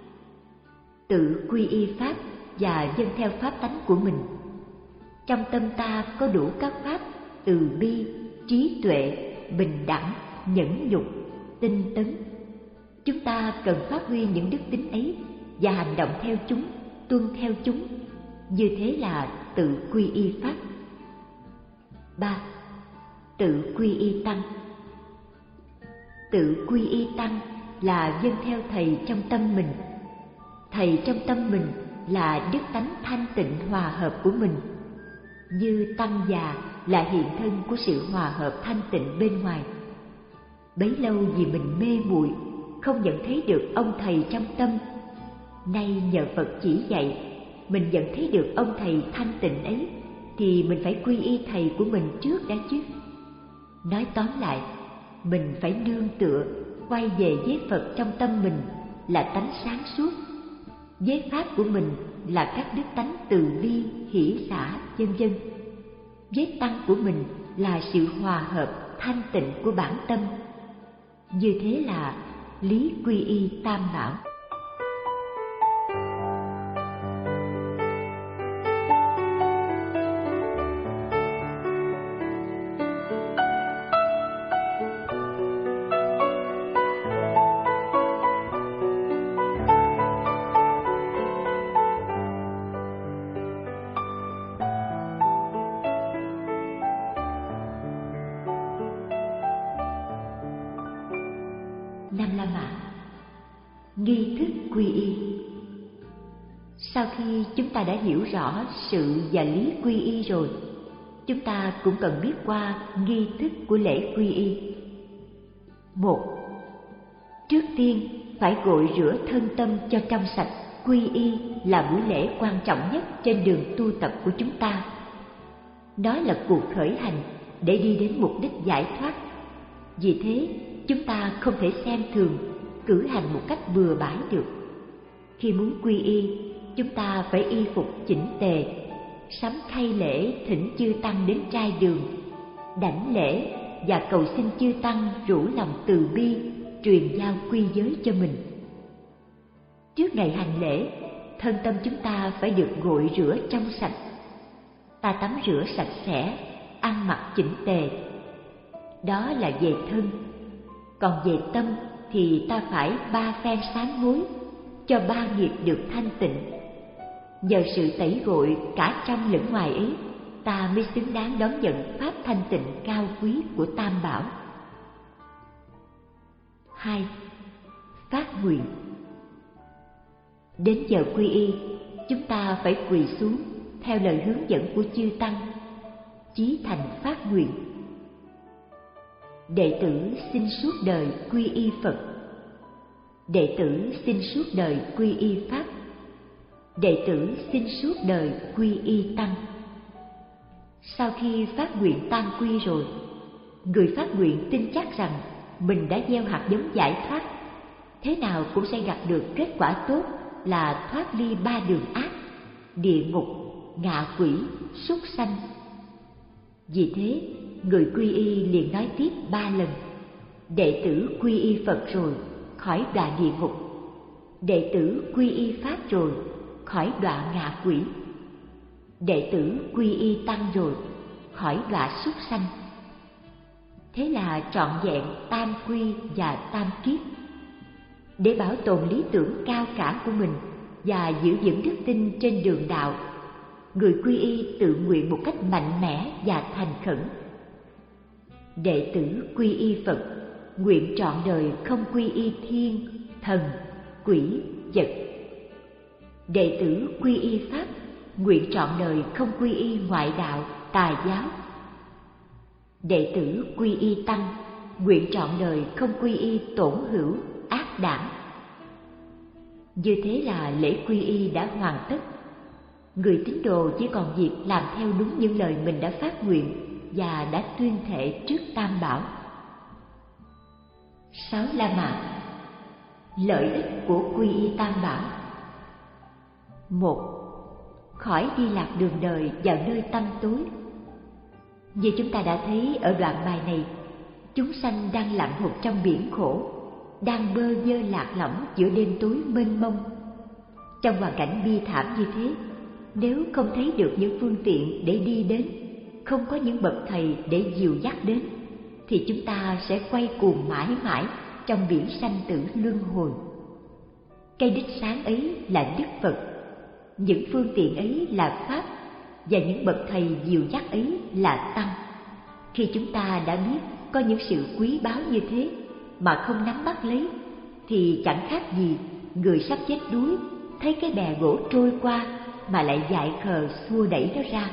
Tự quy y Pháp và dâng theo pháp tánh của mình. Trong tâm ta có đủ các pháp từ bi, trí tuệ, bình đẳng, nhẫn nhục, tinh tấn. Chúng ta cần phát huy những đức tính ấy và hành động theo chúng, tuân theo chúng. Như thế là tự quy y Pháp. Ba. Tự quy y Tăng. Tự quy y tăng là vâng theo thầy trong tâm mình. Thầy trong tâm mình là đức tánh thanh tịnh hòa hợp của mình. Như tăng già là hiện thân của sự hòa hợp thanh tịnh bên ngoài. Bấy lâu vì mình mê muội, không nhận thấy được ông thầy trong tâm. Nay nhờ Phật chỉ dạy, mình nhận thấy được ông thầy thanh tịnh ấy, thì mình phải quy y thầy của mình trước đã chứ. Nói tóm lại, mình phải nương tựa, quay về với Phật trong tâm mình là tánh sáng suốt. Với pháp của mình là các đức tánh từ bi, hỷ xả, vân vân. Với tăng của mình là sự hòa hợp thanh tịnh của bản tâm. Như thế là lý quy y tam bảo. Năm La Mã. Nghi thức quy y. Sau khi chúng ta đã hiểu rõ sự và lý quy y rồi, chúng ta cũng cần biết qua nghi thức của lễ quy y. Một, trước tiên phải gội rửa thân tâm cho trong sạch. Quy y là buổi lễ quan trọng nhất trên đường tu tập của chúng ta. Đó là cuộc khởi hành để đi đến mục đích giải thoát. Vì thế, chúng ta không thể xem thường, cử hành một cách bừa bãi được. Khi muốn quy y, chúng ta phải y phục chỉnh tề, sắm khay lễ thỉnh chư tăng đến trai đường, đảnh lễ và cầu xin chư tăng rủ lòng từ bi, truyền giao quy giới cho mình. Trước ngày hành lễ, thân tâm chúng ta phải được gội rửa trong sạch. Ta tắm rửa sạch sẽ, ăn mặc chỉnh tề. Đó là về thân. Còn về tâm thì ta phải ba phen sám hối, cho ba nghiệp được thanh tịnh. Nhờ sự tẩy gội cả trong lẫn ngoài ấy, ta mới xứng đáng đón nhận pháp thanh tịnh cao quý của Tam Bảo. Hai, phát nguyện. Đến giờ quy y, chúng ta phải quỳ xuống theo lời hướng dẫn của chư tăng, chí thành phát nguyện. Đệ tử xin suốt đời quy y Phật. Đệ tử xin suốt đời quy y Pháp. Đệ tử xin suốt đời quy y Tăng. Sau khi phát nguyện tam quy rồi, người phát nguyện tin chắc rằng mình đã gieo hạt giống giải thoát, thế nào cũng sẽ gặt được kết quả tốt là thoát ly ba đường ác, địa ngục, ngạ quỷ, súc sanh. Vì thế, người quy y liền nói tiếp ba lần: đệ tử quy y Phật rồi, khỏi đọa địa ngục. Đệ tử quy y Pháp rồi, khỏi đọa ngạ quỷ. Đệ tử quy y Tăng rồi, khỏi đọa súc sanh. Thế là trọn vẹn tam quy và tam kiết. Để bảo tồn lý tưởng cao cả của mình và giữ vững đức tin trên đường đạo, người quy y tự nguyện một cách mạnh mẽ và thành khẩn. Đệ tử quy y Phật nguyện trọn đời không quy y thiên, thần, quỷ, vật. Đệ tử quy y Pháp nguyện trọn đời không quy y ngoại đạo, tà giáo. Đệ tử quy y Tăng nguyện trọn đời không quy y tổn hữu, ác đảng. Như thế là lễ quy y đã hoàn tất. Người tín đồ chỉ còn việc làm theo đúng những lời mình đã phát nguyện và đã tuyên thệ trước Tam Bảo. Sáu La Mã. Lợi ích của quy y Tam Bảo. Một, khỏi đi lạc đường đời vào nơi tăm tối. Như chúng ta đã thấy ở đoạn bài này, chúng sanh đang lặn hụt trong biển khổ, đang bơ vơ lạc lõng giữa đêm tối mênh mông. Trong hoàn cảnh bi thảm như thế, nếu không thấy được những phương tiện để đi đến, không có những bậc thầy để dìu dắt đến, thì chúng ta sẽ quay cuồng mãi mãi trong biển sanh tử luân hồi. Cây đích sáng ấy là Đức Phật, những phương tiện ấy là Pháp, và những bậc thầy dìu dắt ấy là Tăng. Khi chúng ta đã biết có những sự quý báu như thế, mà không nắm bắt lấy thì chẳng khác gì người sắp chết đuối thấy cái bè gỗ trôi qua mà lại dại khờ xua đẩy nó ra.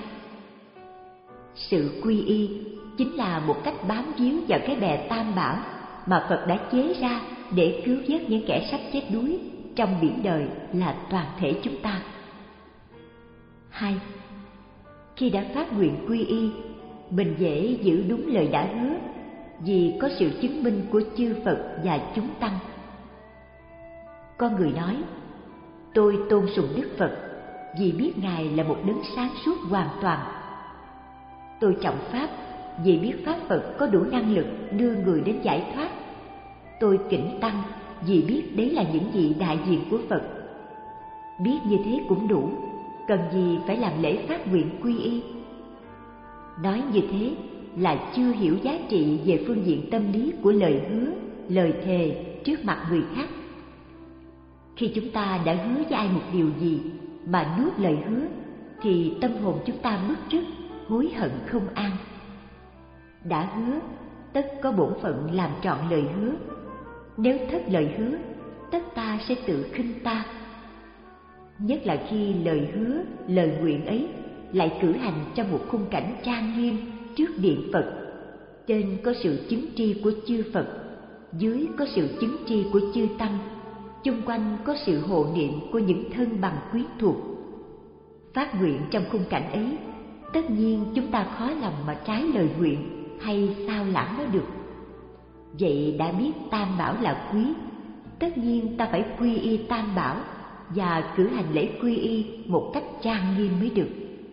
Sự quy y chính là một cách bám víu vào cái bè tam bảo mà Phật đã chế ra để cứu vớt những kẻ sắp chết đuối trong biển đời là toàn thể chúng ta. Hai, khi đã phát nguyện quy y, mình dễ giữ đúng lời đã hứa vì có sự chứng minh của chư Phật và chúng tăng. Con người nói, tôi tôn sùng Đức Phật vì biết Ngài là một đấng sáng suốt hoàn toàn. Tôi trọng Pháp vì biết Pháp Phật có đủ năng lực đưa người đến giải thoát. Tôi kính Tăng vì biết đấy là những vị đại diện của Phật. Biết như thế cũng đủ, cần gì phải làm lễ phát nguyện quy y. Nói như thế là chưa hiểu giá trị về phương diện tâm lý của lời hứa, lời thề trước mặt người khác. Khi chúng ta đã hứa với ai một điều gì mà nuốt lời hứa thì tâm hồn chúng ta bứt rứt, hối hận không an. Đã hứa, tất có bổn phận làm trọn lời hứa. Nếu thất lời hứa, tất ta sẽ tự khinh ta. Nhất là khi lời hứa, lời nguyện ấy lại cử hành trong một khung cảnh trang nghiêm trước điện Phật. Trên có sự chứng tri của chư Phật, dưới có sự chứng tri của chư Tăng, chung quanh có sự hộ niệm của những thân bằng quyến thuộc. Phát nguyện trong khung cảnh ấy, tất nhiên chúng ta khó lòng mà trái lời nguyện hay sao lãng nó được. Vậy đã biết Tam Bảo là quý, tất nhiên ta phải quy y Tam Bảo và cử hành lễ quy y một cách trang nghiêm mới được.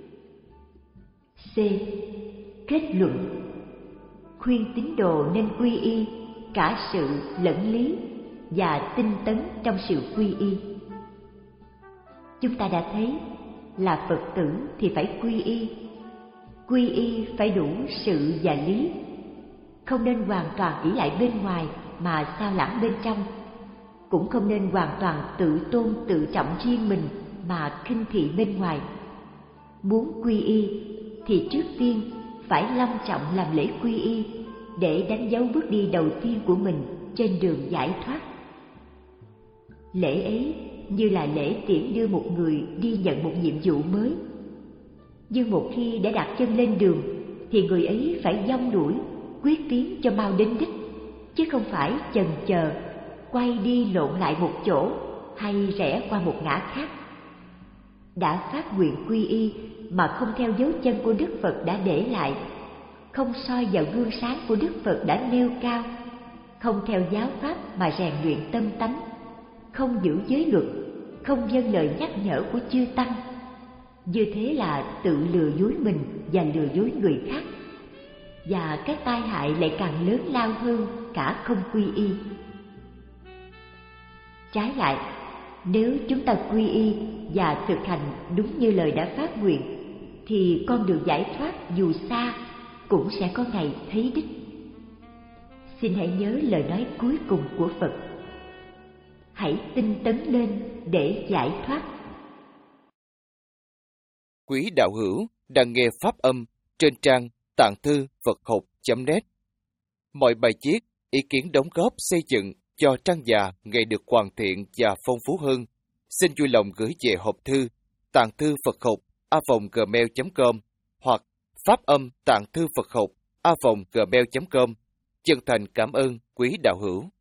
C. Kết luận: khuyên tín đồ nên quy y cả sự lẫn lý và tinh tấn trong sự quy y. Chúng ta đã thấy là Phật tử thì phải quy y. Quy y phải đủ sự và lý, không nên hoàn toàn ỷ lại bên ngoài mà sao lãng bên trong, cũng không nên hoàn toàn tự tôn tự trọng riêng mình mà khinh thị bên ngoài. Muốn quy y thì trước tiên phải long trọng làm lễ quy y để đánh dấu bước đi đầu tiên của mình trên đường giải thoát. Lễ ấy như là lễ tiễn đưa một người đi nhận một nhiệm vụ mới. Nhưng một khi đã đặt chân lên đường thì người ấy phải dông đuổi, quyết tiến cho mau đến đích, chứ không phải chần chờ, quay đi lộn lại một chỗ hay rẽ qua một ngã khác. Đã phát nguyện quy y mà không theo dấu chân của Đức Phật đã để lại, không soi vào gương sáng của Đức Phật đã nêu cao, không theo giáo pháp mà rèn luyện tâm tánh, không giữ giới luật, không vâng lời nhắc nhở của chư Tăng, như thế là tự lừa dối mình và lừa dối người khác, và cái tai hại lại càng lớn lao hơn cả không quy y. Trái lại, nếu chúng ta quy y và thực hành đúng như lời đã phát nguyện, thì con đường giải thoát dù xa cũng sẽ có ngày thấy đích. Xin hãy nhớ lời nói cuối cùng của Phật: hãy tinh tấn lên để giải thoát. Quý đạo hữu đang nghe pháp âm trên trang tạng thư Phật học chấm net. Mọi bài viết, ý kiến đóng góp xây dựng cho trang già ngày được hoàn thiện và phong phú hơn, xin vui lòng gửi về hộp thư tạng thư Phật học a vòng gmail chấm com hoặc pháp âm tạng thư Phật học a vòng gmail chấm com. Chân thành cảm ơn quý đạo hữu.